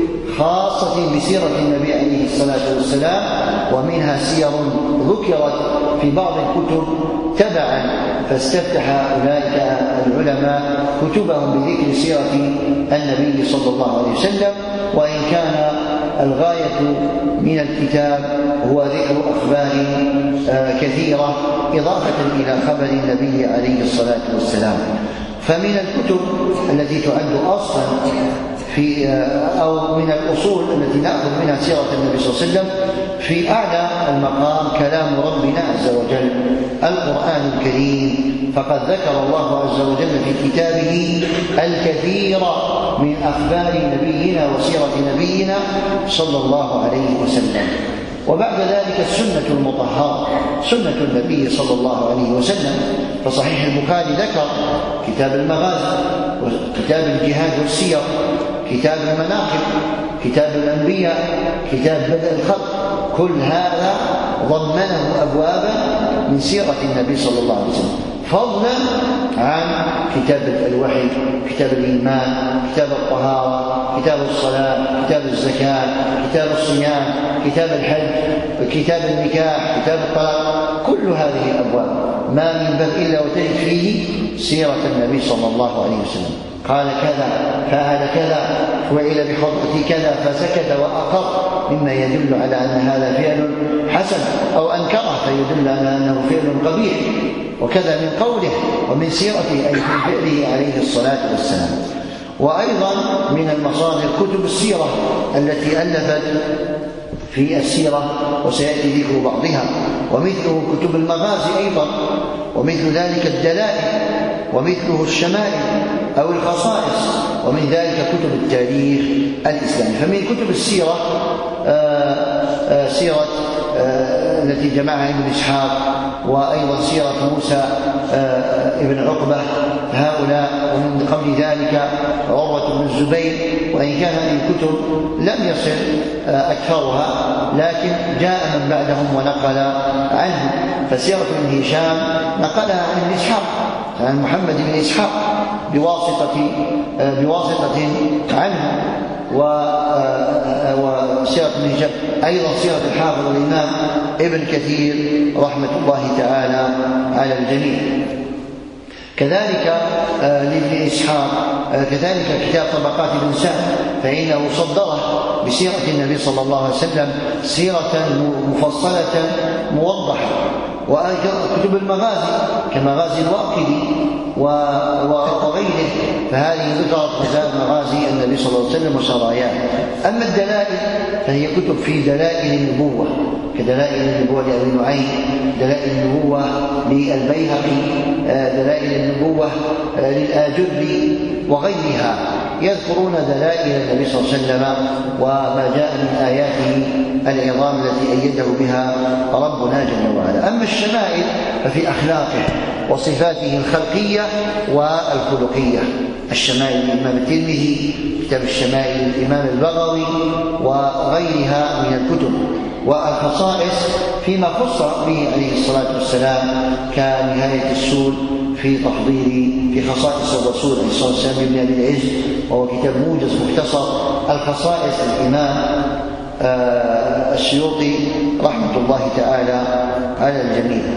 [SPEAKER 1] خاصة بسيرة النبي عليه الصلاة والسلام، ومنها سير ذكرت في بعض الكتب تبعا، فاستفتح أولئك العلماء كتبهم بذكر سيرة النبي صلى الله عليه وسلم. وإن كان الغاية من الكتاب هو ذكر أخبار كثيرة إضافة إلى خبر النبي عليه الصلاة والسلام. فمن الكتب التي تعد أصلا في أو من الأصول التي نأخذ منها سيرة النبي صلى الله عليه وسلم في أعلى المقام كلام ربنا عز وجل القرآن الكريم، فقد ذكر الله عز وجل في كتابه الكثير من أخبار نبينا وسيرة نبينا صلى الله عليه وسلم. وبعد ذلك السنة المطهرة سنة النبي صلى الله عليه وسلم، فصحيح البخاري ذكر كتاب المغازي وكتاب الجهاد والسير، كتاب المناقب، كتاب الأنبياء، كتاب بدء الخلق، كل هذا ضمنه أبوابا من سيرة النبي صلى الله عليه وسلم، فضلا عن كتاب الوحي، كتاب الإيمان، كتاب الطهارة، كتاب الصلاة، كتاب الزكاة، كتاب الصيام، كتاب الحج، كتاب النكاح، كتاب الطلاق. كل هذه الأبواب ما من باب إلا وتجد فيه سيرة النبي صلى الله عليه وسلم، قال كذا فعل كذا فعل بخطأة كذا فسكت وأقر، مما يدل على أن هذا فعل حسن، أو أنكره فيدل على أنه فعل قبيح. وكذا من قوله ومن سيرته أي من فعله عليه الصلاة والسلام. وأيضا من المصادر كتب السيرة التي ألفت في السيرة وسيأتي ذكر بعضها، ومثله كتب المغازي أيضا، ومثل ذلك الدلائل، ومثله الشمائل أو الخصائص، ومن ذلك كتب التاريخ الإسلامي. فمن كتب السيرة آآ آآ سيرة التي جمعها ابن إسحاق، وأيضا سيرة موسى ابن عقبة، هؤلاء. ومن قبل ذلك عروة بن الزبير، وإن كان هذه الكتب لم يصل أكثرها، لكن جاء من بعدهم ونقل عنه. فسيرة ابن هشام نقلها عن ابن إسحاق، عن محمد بن إسحاق بواسطة بواسطة عنه. وسيرة ابن هشام أيضا سيرة الحافظ الإمام ابن كثير رحمة الله تعالى على الجميع. كذلك لابن إسحاق كذلك كتاب طبقات ابن سعد، فإنه صدره بسيرة النبي صلى الله عليه وسلم سيرة مفصلة موضحة. وكتب المغازي كمغازي الواقدي وغيره، فهذه ذكرت مغازي النبي صلى الله عليه وسلم وسراياه. أما الدلائل فهي كتب في دلائل النبوة، كدلائل النبوة لأبي نعيم، دلائل النبوة للبيهقي، دلائل النبوة للآجري وغيرها، يذكرون دلائل النبي صلى الله عليه وسلم وما جاء من آياته العظام التي أيده بها ربنا جل وعلا. أما الشمائل ففي أخلاقه وصفاته الخلقية والخلقية. الشمائل الإمام الترمذي، كتاب الشمائل الإمام البغوي وغيرها من الكتب. والخصائص فيما خص به عليه الصلاة والسلام كنهاية السول في تفضيل في خصائص الرسول عليه الصلاة والسلام ابن أبي العز، وهو كتاب موجز مختصر. الخصائص الإمام السيوطي رحمة الله تعالى على الجميع.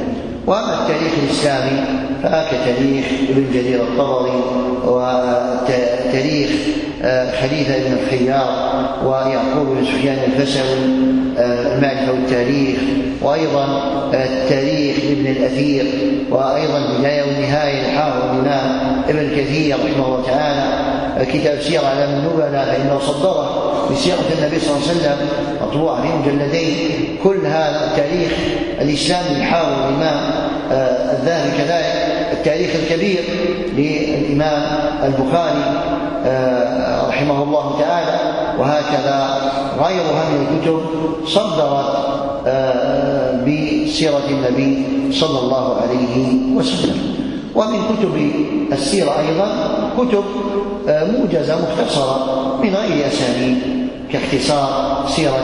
[SPEAKER 1] وأما التاريخ الإسلامي فكتاريخ ابن جرير الطبري وتاريخ خليفة بن الخيار ويعقوب بن سفيان الفسوي المعرفة والتاريخ، وأيضا التاريخ لابن الأثير، وأيضا البداية والنهاية للحافظ الإمام ابن كثير رحمه الله تعالى، كتاب سير أعلام النبلاء فإنه صدره بسيرة النبي صلى الله عليه وسلم مطبوعة في مجلدين. كل هذا التاريخ الإسلامي للحافظ الإمام الذهبي، كذلك التاريخ الكبير للإمام البخاري رحمه الله تعالى، وهكذا غيرها من الكتب صدرت بسيرة النبي صلى الله عليه وسلم. ومن كتب السيرة أيضا كتب موجزة مختصرة من غير أسانيد كاختصار سيرة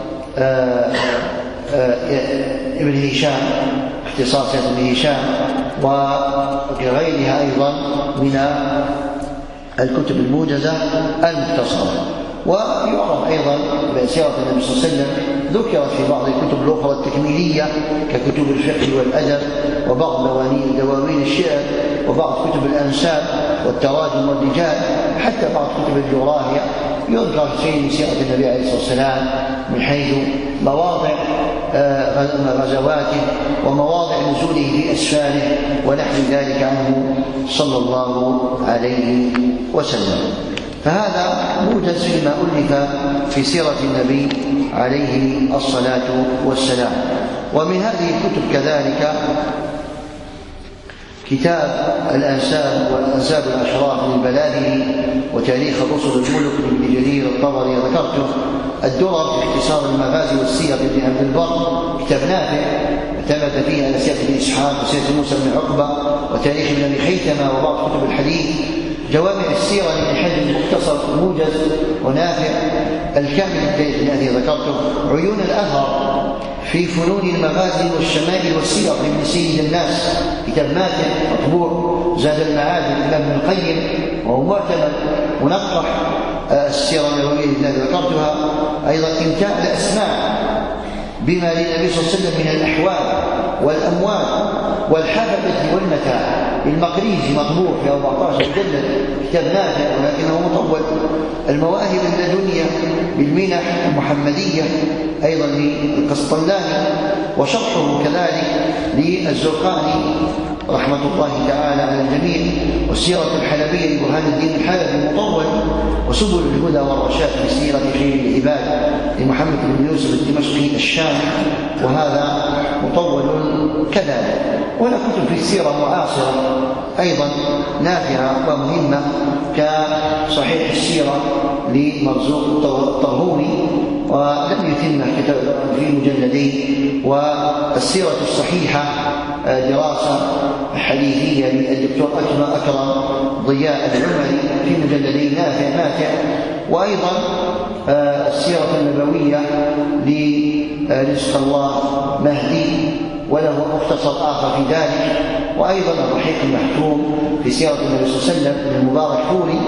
[SPEAKER 1] ابن هشام، اختصار سيرة ابن هشام، وغيرها أيضا من الكتب الموجزة المختصرة. ويعرف أيضا بسيرة النبي صلى الله عليه وسلم ذكرت في بعض الكتب الأخرى التكميلية ككتب الفقه والأدب، وبعض دواوين الشعر، وبعض كتب الأنساب والتراجم والرجال، حتى بعض كتب الجغرافيا يذكر شيء من سيرة النبي عليه الصلاة والسلام من حيث مواضع غزواته ومواضع نزوله في أسفاره ونحو ذلك عنه صلى الله عليه وسلم. فهذا موجز فيما ألف في سيرة النبي عليه الصلاة والسلام. ومن هذه الكتب كذلك كتاب الأنساب والأنساب الأشراف للبلاذري، وتاريخ الرسل الملك لابن جرير الطبري ذكرته، الدرر في اختصار المغازي والسير لابن عبد البر كتاب نافع اعتمد فيه على سيرة بن إسحاق وسيرة موسى بن عقبة وتاريخ ابن أبي خيثمة وبعض كتب الحديث، جوامع السيرة لابن حجر مختصر موجز ونافع، الكامل الذي ذكرته، عيون الأثر في فنون المغازي والشمائل والسير لابن سيد الناس كتاب ماتع مطبوع، زاد المعاد للإمام ابن القيم وهو معتمد منقح، السيرة النبوية التي ذكرتها، أيضا إمتاع الأسماع بما للنبي صلى الله عليه وسلم من الأحوال والأموال والحفظة والمتاع المقريزي مطبوع في أربعة عشر مجلد كتاب نافع ولكنه مطول، المواهب اللدنية بالمنح المحمدية أيضا للقسطلاني، وشرحه كذلك للزرقاني رحمة الله تعالى على الجميع، والسيرة الحلبية لبرهان الدين الحلبي مطول، وسبل الهدى والرشاد في سيرة خير العباد لمحمد بن يوسف الدمشقي الشامي، وهذا مطول كذلك. ولا كتب في السيرة معاصرة أيضا نافعة ومهمة كصحيح السيرة لمرزوق الطرهوني ولم يتم في مجلدين، والسيرة الصحيحة دراسة حديثية للدكتور أكرم ضياء العمري في مجلدين نافع ماتع، وأيضا السيرة النبوية لرزق الله مهدي وله مختصر آخر في ذلك، وأيضا الرحيق المحتوم في سيرة النبي صلى الله عليه وسلم من المبارك فوري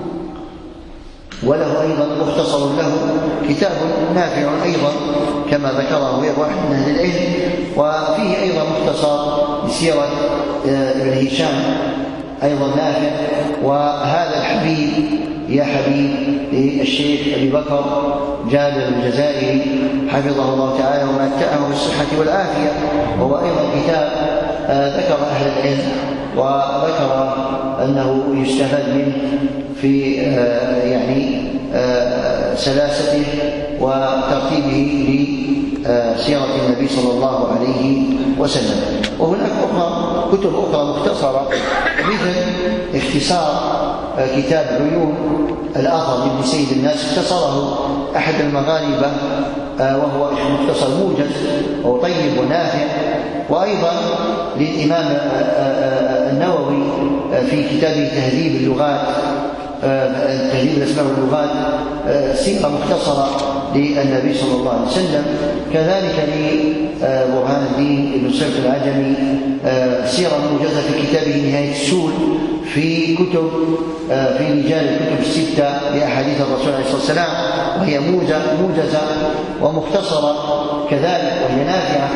[SPEAKER 1] وله أيضا مختصر له كتاب نافع أيضا كما ذكره غير واحد من أهل العلم، وفيه أيضا مختصر لسيرة ابن هشام أيضا نافع. وهذا الحبيب يا حبيب للشيخ أبي بكر جابر الجزائري حفظه الله تعالى ومتعه بالصحة والعافية، وهو أيضا كتاب ذكر أهل العلم وذكر أنه يستفاد منه في يعني سلاسته وترتيبه لسيرة النبي صلى الله عليه وسلم. وهناك أخرى كتب أخرى مختصرة مثل اختصار كتاب عيون الآثر لابن سيد الناس، اختصره أحد المغاربة وهو مختصر موجز وهو طيب ونافع. وأيضا للإمام النووي في كتابه تهذيب اللغات تهذيب الأسماء واللغات سيرة مختصرة للنبي صلى الله عليه وسلم، كذلك لبرهان الدين ابن سيف العجمي سيرة موجزة في كتابه نهاية السول، في كتب في رجال الكتب الستة لأحاديث الرسول عليه الصلاة والسلام، وهي موجزة ومختصرة كذلك وهي نافعة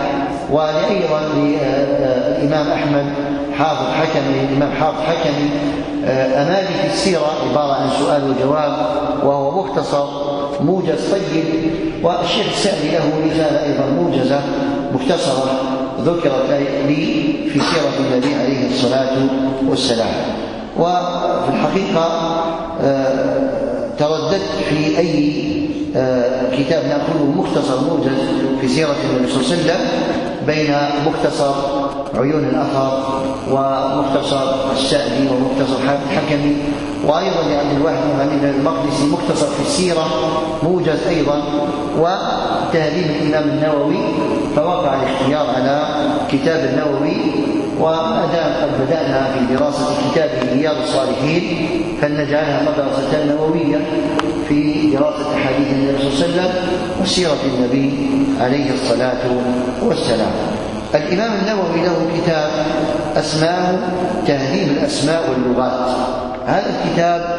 [SPEAKER 1] وأيضا للإمام أحمد حافظ حكمي الإمام حافظ حكمي أمالي في السيرة، عبارة عن سؤال وجواب، وهو مختصر موجز طيب. والشيخ السعدي له رسالة أيضا موجزة مختصرة ذكرت لي في سيرة النبي عليه الصلاة والسلام. وفي الحقيقة ترددت في أي كتاب نأخذه مختصر موجز في سيرة النبي صلى الله عليه وسلم بين مختصر عيون الأثر ومختصر السعدي ومختصر حافظ الحكمي، وأيضا لعبد الواحد بن غني المقدسي مختصر في السيرة موجز أيضا، وتهذيب الإمام النووي. فوقع الاختيار على كتاب النووي، وما دام قد بدأنا في دراسة كتابه رياض الصالحين فلنجعلها مدرسة نووية في دراسة أحاديث النبي صلى الله عليه وسلم وسيرة النبي عليه الصلاة والسلام. الإمام النووي له كتاب اسماه تهذيب الأسماء واللغات. هذا الكتاب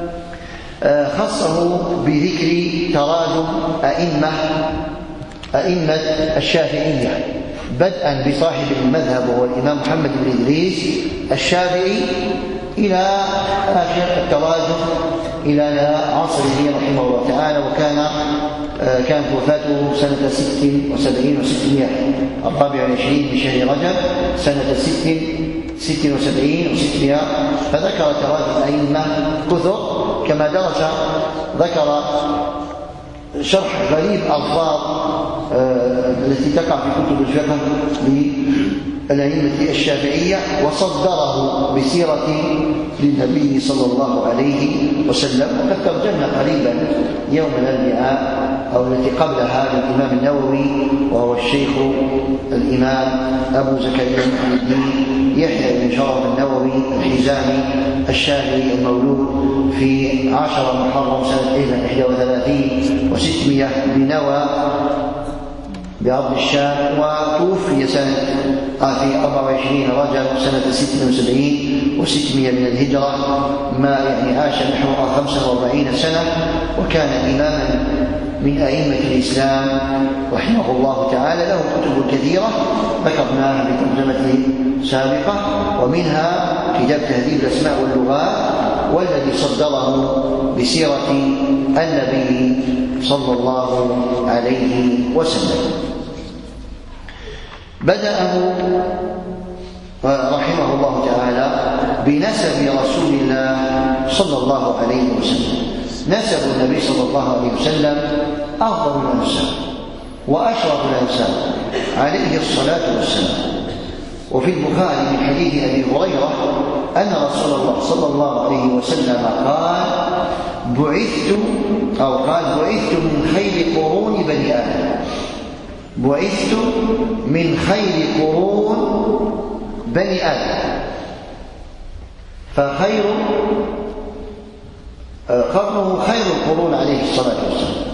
[SPEAKER 1] خصه بذكر تراجم أئمة أئمة الشافعية، بدءا بصاحب المذهب وهو الإمام محمد بن إدريس الشافعي إلى آخر التراجم إلى عصره رحمه الله تعالى. وكان كانت وفاته سنة ست وسبعين وستمائة، الرابع والعشرين من شهر رجب سنة ست ست وسبعين وستمائة. فذكر تراجم أئمة كثر كما درس، ذكر شرح غريب ألفاظ التي تقع في كتب الفقه للأئمة الشافعية، وصدره بسيرة للنبي صلى الله عليه وسلم. وقد ترجمنا قريبا يوم الأربعاء أو التي قبلها للإمام النووي، وهو الشيخ الإمام أبو زكريا محمد الدين يحيى بن شرف النووي الحزامي الشافعي المولود في عشرة محرم سنة إحدى وثلاثين وستمائة بنوى بأرض الشام، وتوفي سنة في أربعة وعشرين رجب سنة ست وسبعين وستمائة من الهجرة، ما يعني عاش نحو خمسة وأربعين سنة، وكان إماما من أئمة الإسلام رحمه الله تعالى. له كتب كثيرة ذكرناها في ترجمته سابقة، ومنها كتاب تهذيب الأسماء واللغات، والذي صدره بسيرة النبي صلى الله عليه وسلم. بدأه رحمه الله تعالى بنسب رسول الله صلى الله عليه وسلم. نسب النبي صلى الله عليه وسلم أفضل الأنساب وأشرف الأنساب عليه الصلاة والسلام. وفي البخاري من حديث أبي هريرة أن رسول الله صلى الله عليه وسلم قال بعثت أو قال بعثت من خير قرون بني آدم بعثت من خير قرون بني آدم. فخير قرنه خير القرون عليه الصلاة والسلام،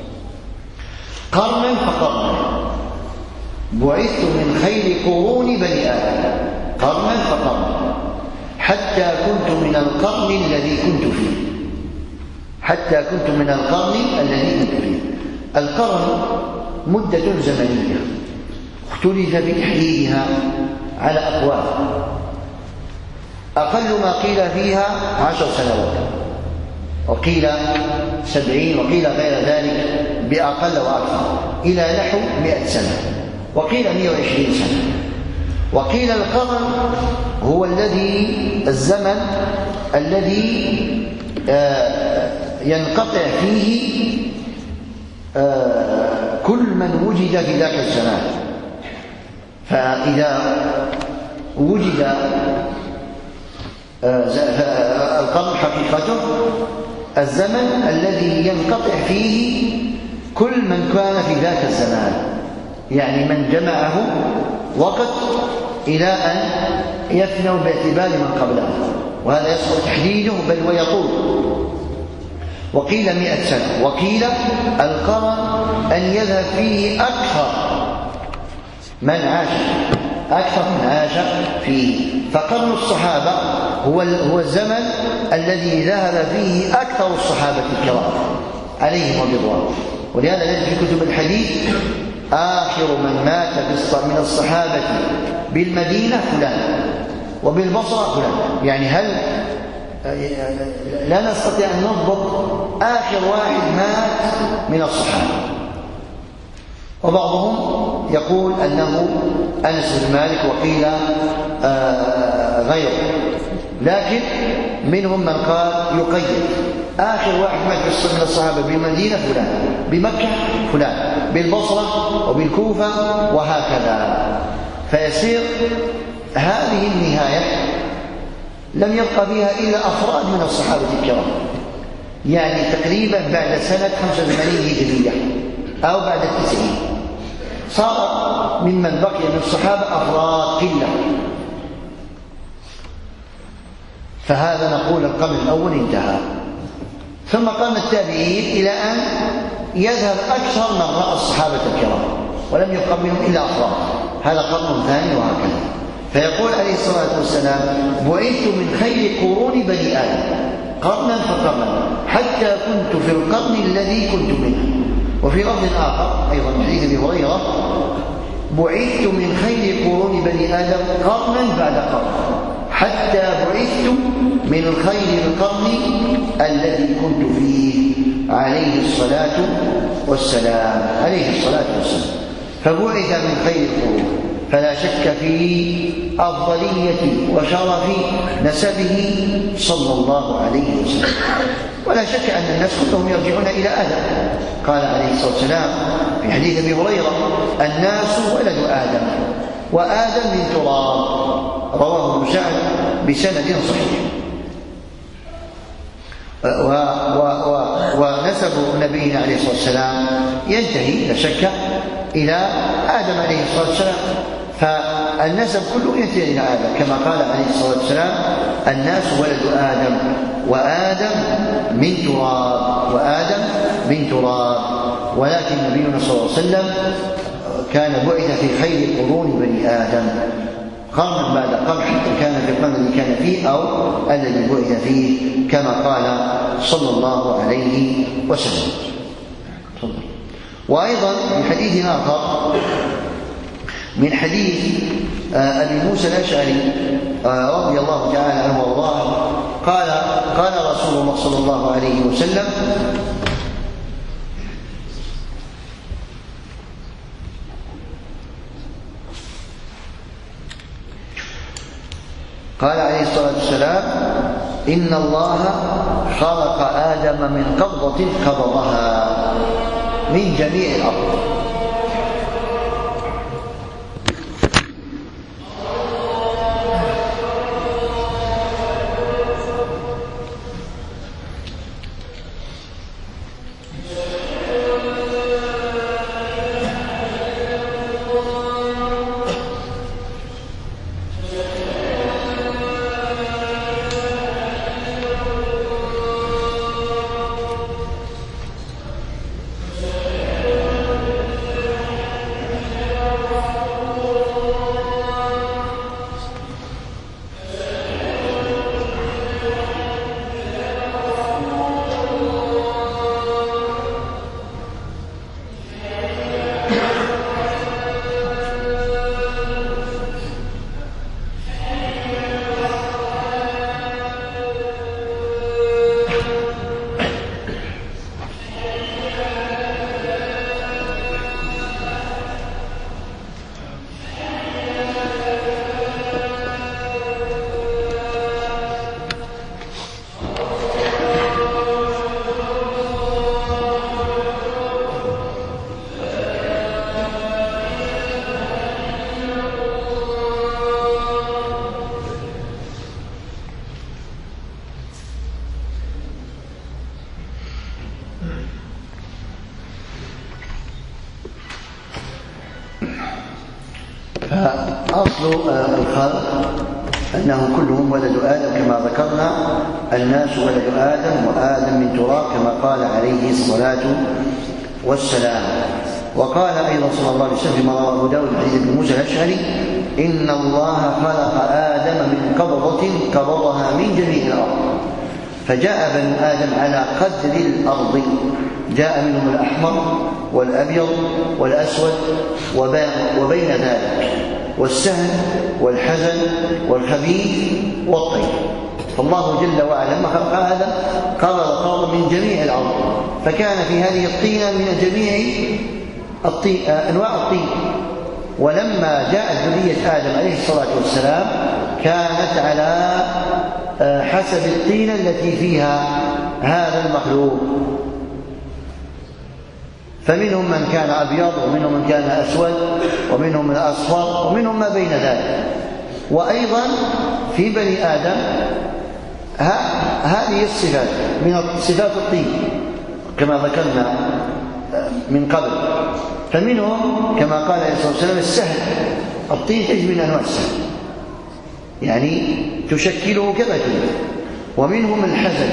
[SPEAKER 1] قرنا فقرنا. بعثت من خير قرون بني آدم قرنا فقرنا حتى كنت من القرن الذي كنت فيه حتى كنت من القرن الذي كنت فيه. القرن مدة زمنية اختلف في تحديدها على أقوال، أقل ما قيل فيها عشر سنوات، وقيل سبعين، وقيل غير ذلك بأقل وأكثر إلى نحو مئة سنة، وقيل مئة وعشرين سنة. وقيل القرن هو الذي الزمن الذي ينقطع فيه كل من وجد في ذاك الزمان. فإذا وجد القرن حقيقته الزمن الذي ينقطع فيه كل من كان في ذاك الزمان، يعني من جمعه وقت إلى أن يفنوا باعتبار من قبله، وهذا يصعب تحديده بل ويطول. وقيل مئة سنة، وقيل القرن أن يذهب فيه أكثر من عاش أكثر من عاش فيه. فقرن الصحابة هو هو الزمن الذي ذهب فيه أكثر الصحابة الكرام عليهم الرضوان. ولهذا نجد في كتب الحديث آخر من مات من الصحابة بالمدينة فلان وبالبصرة فلان. يعني هل لا نستطيع أن نضبط آخر واحد مات من الصحابة؟ وبعضهم يقول أنه أنس بن مالك وقيل غيره، لكن منهم من قال يقيد آخر واحد مات من الصحابة بالمدينة فلان، بمكة فلان، بالبصرة وبالكوفة وهكذا. فيصير هذه النهاية لم يبقى فيها إلا أفراد من الصحابة الكرام، يعني تقريبا بعد سنة خمسة وثمانين هجرية أو بعد التسعين صار ممن بقي من الصحابة أفراد قلة. فهذا نقول القرن الأول انتهى. ثم قرن التابعين إلى أن يذهب أكثر من رأى الصحابة الكرام ولم يبقى منهم إلا أفراد، هذا قرن ثاني وهكذا. فيقول عليه الصلاة والسلام: بعثت من خير قرون بني آدم قرنا فقرنا حتى كنت في القرن الذي كنت منه. وفي لفظ آخر أيضا من حديث أبي هريرة: بعثت من خير قرون بني آدم قرنا بعد قرن حتى بعثت من خير القرن الذي كنت فيه، عليه الصلاة والسلام عليه الصلاة والسلام. فبعث من خير القرون، فلا شك في أفضلية وشرف نسبه صلى الله عليه وسلم. ولا شك أن الناس كلهم يرجعون إلى آدم. قال عليه الصلاة والسلام في حديث أبي هريرة: الناس ولد آدم وآدم من تراب، رواه ابن سعد بسند صحيح. و و و ونسب نبينا عليه الصلاة والسلام ينتهي لا شك إلى آدم عليه الصلاة والسلام، فالنسب كله ينتهي إلى آدم، كما قال عليه الصلاة والسلام: الناس ولد آدم وآدم من تراب وآدم من تراب. ولكن نبينا صلى الله عليه وسلم كان بعث في خير قرون بني آدم قرنا بعد قرن حتى كان في القرن الذي كان فيه أو الذي بعث فيه، كما قال صلى الله عليه وسلم. وأيضا في حديث آخر من حديث أبي موسى الأشعري رضي الله تعالى عنه وارضاه قال: قال رسول الله صلى الله عليه وسلم: قال عليه الصلاة والسلام: إن الله خلق آدم من قبضة قبضها من جميع الأرض. فأصل الخلق أنهم كلهم ولد آدم كما ذكرنا، الناس ولد آدم وآدم من تراب كما قال عليه الصلاة والسلام. وقال أيضا صلى الله عليه وسلم فيما رواه أبو داود حديث ابن موسى الأشعري: إن الله خلق آدم من قبضة قبضها من جميع الأرض. فجاء بنو آدم على قدر الأرض، جاء منهم الأحمر والأبيض والأسود وبين ذلك والسهل والحزن والخبيث والطيب. فالله جل وعلا لما خلق آدم قبض قبض من جميع الأرض، فكان في هذه الطينة من جميع الطين أنواع الطين. ولما جاءت ذرية آدم عليه الصلاة والسلام كانت على حسب الطينة التي فيها هذا المخلوق، فمنهم من كان أبيض ومنهم من كان أسود ومنهم من أصفر ومنهم ما بين ذلك. وأيضا في بني آدم هذه الصفات من صفات الطين كما ذكرنا من قبل. فمنهم كما قال عليه الصلاة والسلام السهل، الطين تجي من أنواع السهل يعني تشكله كما تريد. ومنهم الحزن،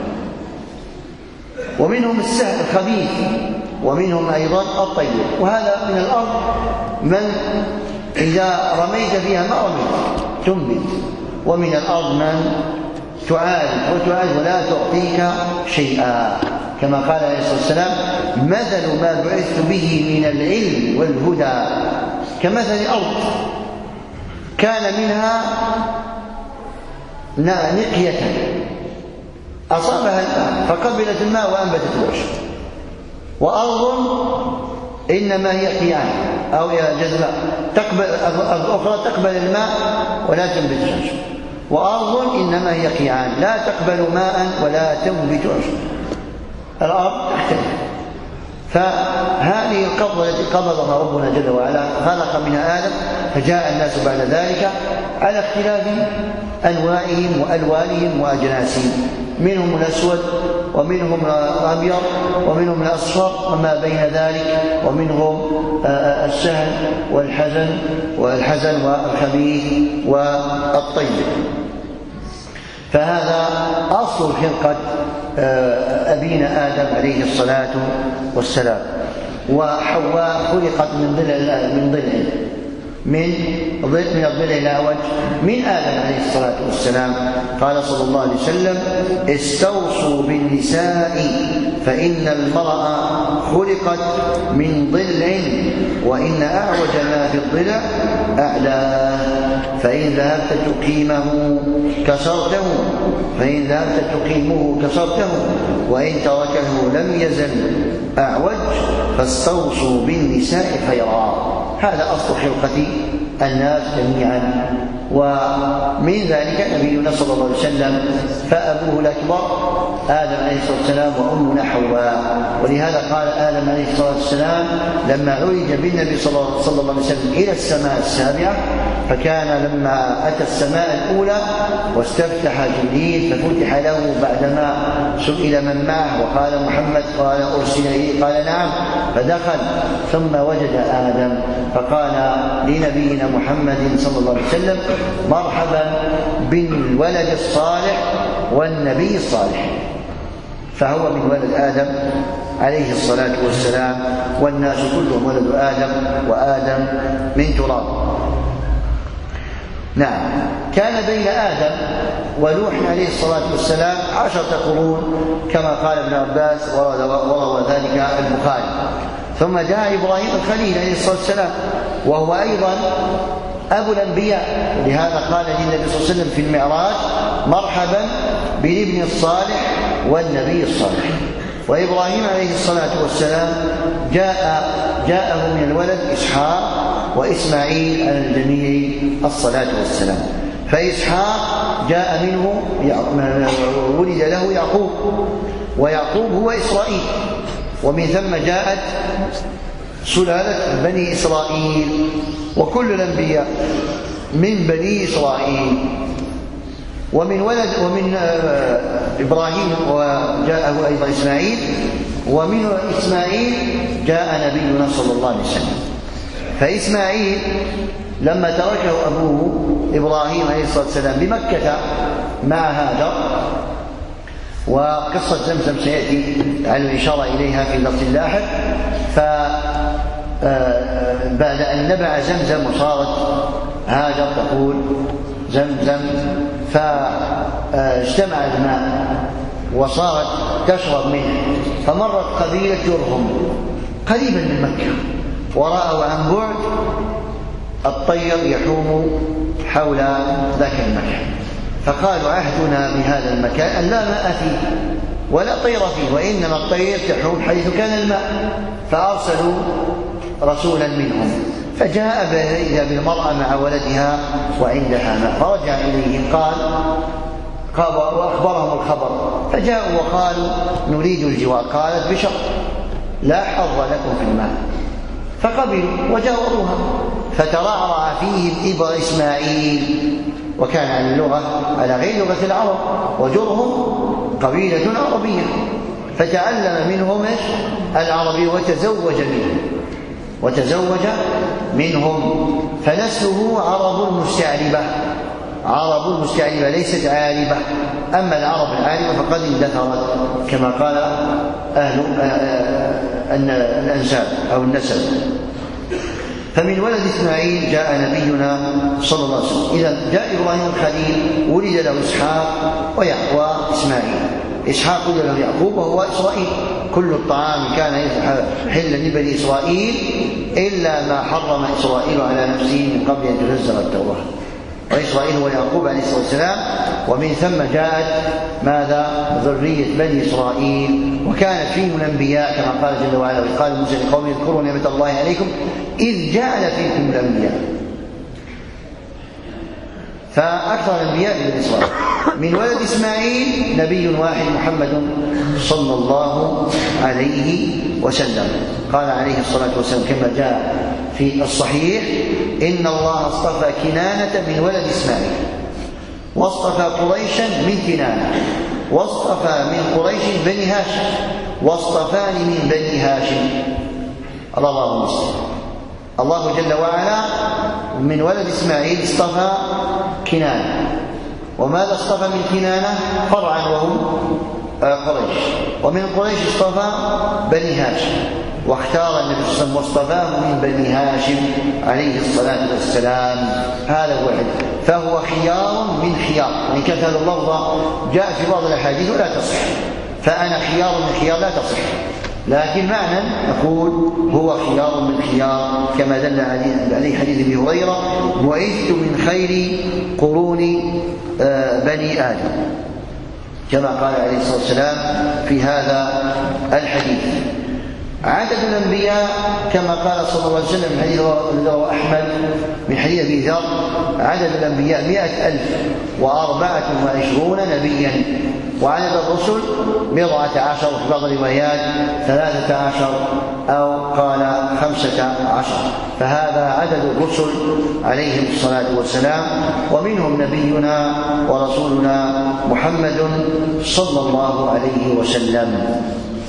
[SPEAKER 1] ومنهم السهل الخبيث، ومنهم أيضا الطيب. وهذا من الأرض من إذا رميت فيها ما رميت تنبت، ومن الأرض من تعالج وتعالج ولا تعطيك شيئا، كما قال عليه الصلاة والسلام مثل ما بعثت به من العلم والهدى كمثل أرض كان منها نقية أصابها الماء فقبلت الماء وأنبتت العشب، وأرض إنما هي قيعان أو جذباء تقبل الأخرى تقبل الماء ولا تنبت العشب، وأرض إنما هي قيعان لا تقبل ماء ولا تنبت عشب. الأرض تختلف. فهذه القبضة التي قبضها ربنا جل وعلا خلق منها آدم، فجاء الناس بعد ذلك على اختلاف أنواعهم وألوانهم وأجناسهم، منهم الأسود ومنهم الأبيض ومنهم الأصفر وما بين ذلك، ومنهم السهل والحزن والحزن والخبيث والطيب. فهذا أصل خلقة أبينا آدم عليه الصلاة والسلام. وحواء خلقت من ضلع من ضلع من ضلع من الضلع الأعوج من آدم عليه الصلاة والسلام. قال صلى الله عليه وسلم استوصوا بالنساء فإن المرأة خلقت من ضلع وإن أعوج ما في الضلع أعلاه، فإن ذهبت تقيمه كسرته فإن ذهبت تقيمه كسرته وإن تركه لم يزل أعوج، فاستوصوا بالنساء خيرا. هذا أصل خلقة الناس جميعا. ومن ذلك نبينا صلى الله عليه وسلم فأبوه الأكبر آدم عليه الصلاة والسلام وأمنا حواء. ولهذا قال آدم عليه الصلاة والسلام لما عرج بالنبي صلى الله عليه وسلم إلى السماء السابعة، فكان لما أتى السماء الأولى واستفتح جبريل ففتح له بعدما سئل من معه وقال محمد، قال أرسل إليه قال نعم، فدخل ثم وجد آدم فقال لنبينا محمد صلى الله عليه وسلم مرحبا بالولد الصالح والنبي الصالح. فهو من ولد آدم عليه الصلاة والسلام، والناس كلهم ولد آدم وآدم من تراب. نعم. كان بين آدم ونوح عليه الصلاة والسلام عشرة قرون كما قال ابن عباس وروى ذلك البخاري. ثم جاء إبراهيم الخليل عليه الصلاة والسلام وهو أيضا أبو الأنبياء، لهذا قال للنبي صلى الله عليه وسلم في المعراج مرحبا بالابن الصالح والنبي الصالح. وإبراهيم عليه الصلاة والسلام جاء جاءه من الولد إسحاق وإسماعيل على الجميع الصلاة والسلام. فإسحاق جاء منه ولد له يعقوب، ويعقوب هو إسرائيل، ومن ثم جاءت سلالة بني إسرائيل، وكل الأنبياء من بني إسرائيل. ومن ولد ومن إبراهيم وجاءه أيضا إسماعيل، ومن إسماعيل جاء نبينا صلى الله عليه وسلم. فإسماعيل لما تركه أبوه إبراهيم عليه الصلاة والسلام بمكة مع هاجر، وقصة زمزم سيأتي على الإشارة إليها في اللفظ اللاحق، فبعد أن نبع زمزم وصارت هاجر تقول زمزم، فاجتمع الماء وصارت تشرب منه. فمرت قبيلة جرهم قريبا من مكة، ورأوا عن بعد الطير يحوم حول ذاك المكان، فقالوا عهدنا بهذا المكان أن لا ماء فيه ولا طير فيه، وإنما الطير تحوم حيث كان الماء. فأرسلوا رسولا منهم فجاء إذا بالمرأة مع ولدها وعندها ماء، فرجع إليهم قال وأخبرهم الخبر، فجاءوا وقالوا نريد الجوار. قالت بشرط لا حظ لكم في الماء، فقبلوا وجاوروها. فترعرع فيهم إبر إسماعيل، وكان على اللغة على غير لغة العرب، وجرهم قبيلة عربية، فتعلم منهم العربي وتزوج منهم وتزوج منهم فنسله عرب المستعربة، عرب المستعربة ليست عاربة. أما العرب العاربة فقد اندثرت كما قال أهل الأنساب أو النسب. فمن ولد إسماعيل جاء نبينا صلى الله عليه وسلم. إذا جاء إبراهيم الخليل ولد له إسحاق وإسماعيل. إسحاق ولد له يعقوب وهو إسرائيل. كل الطعام كان حلا لبني إسرائيل إلا ما حرم إسرائيل على نفسه من قبل أن تنزل التوراة، وإسرائيل هو يعقوب عليه الصلاة والسلام. ومن ثم جاءت ماذا؟ ذرية بني إسرائيل، وكانت فيهم الأنبياء كما قال جل وعلا قال موسى لقومه اذكروا نعمة الله عليكم إذ جعل فيكم الأنبياء. فأكثر الأنبياء بني إسرائيل. من ولد إسماعيل نبي واحد محمد صلى الله عليه وسلم. قال عليه الصلاة والسلام كما جاء في الصحيح إن الله اصطفى كنانة من ولد إسماعيل، واصطفى قريشا من كنانة، واصطفى من قريش بني هاشم، واصطفاني من بني هاشم. رواه مسلم. الله جل وعلا من ولد إسماعيل اصطفى كنانة. وماذا اصطفى من كنانة؟ فرعا وهم قريش. ومن قريش اصطفى بني هاشم، واختار النبي صلى الله عليه وسلم واصطفاه من بني هاشم عليه الصلاة والسلام. هذا هو الحديث. فهو خيار من خيار، وإن كانت هذا اللفظ جاء في بعض الأحاديث ولا تصح، فأنا خيار من خيار لا تصح، لكن معنى نقول هو خيار من خيار كما دل عليه حديث ابي هريره بعثت من خير قرون بني آدم، كما قال عليه الصلاة والسلام في هذا الحديث. عدد الأنبياء كما قال صلى الله عليه وسلم من حديث رواه أحمد من حديث أبي ذر عدد الأنبياء مئة ألف وأربعة وعشرون نبيا، وعدد الرسل بضعة عشر وفي بعض الروايات ثلاثة عشر أو قال خمسة عشر. فهذا عدد الرسل عليهم الصلاة والسلام، ومنهم نبينا ورسولنا محمد صلى الله عليه وسلم.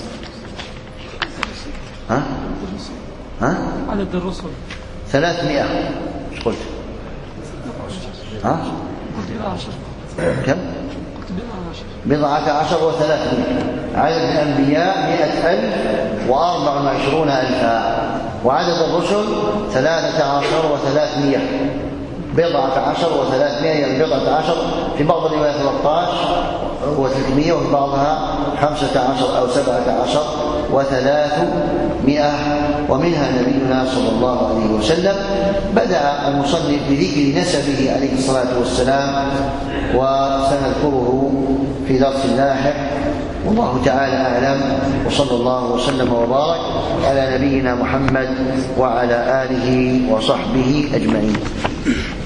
[SPEAKER 1] ها؟ ها؟
[SPEAKER 2] عدد الرسل
[SPEAKER 1] ثلاثمائة. ايش قلت؟ ها؟ كم؟ بضعة عشر وثلاثمائة. عدد الأنبياء مئة ألف وأربع وعشرون ألفا، وعدد الرسل ثلاثة عشر وثلاثمائة. بضعة عشر وثلاثمائة يعني بضعة عشر في بعض الروايات ثلاثة عشر وثلاثمائة وفي بعضها خمسة عشر أو سبعة عشر وثلاثمائة. ومنها نبينا صلى الله عليه وسلم. بدأ المصنف بذكر نسبه عليه الصلاة والسلام، وسنذكره في درس لاحق، والله تعالى أعلم. وصلى الله وسلم وبارك على نبينا محمد وعلى آله وصحبه أجمعين.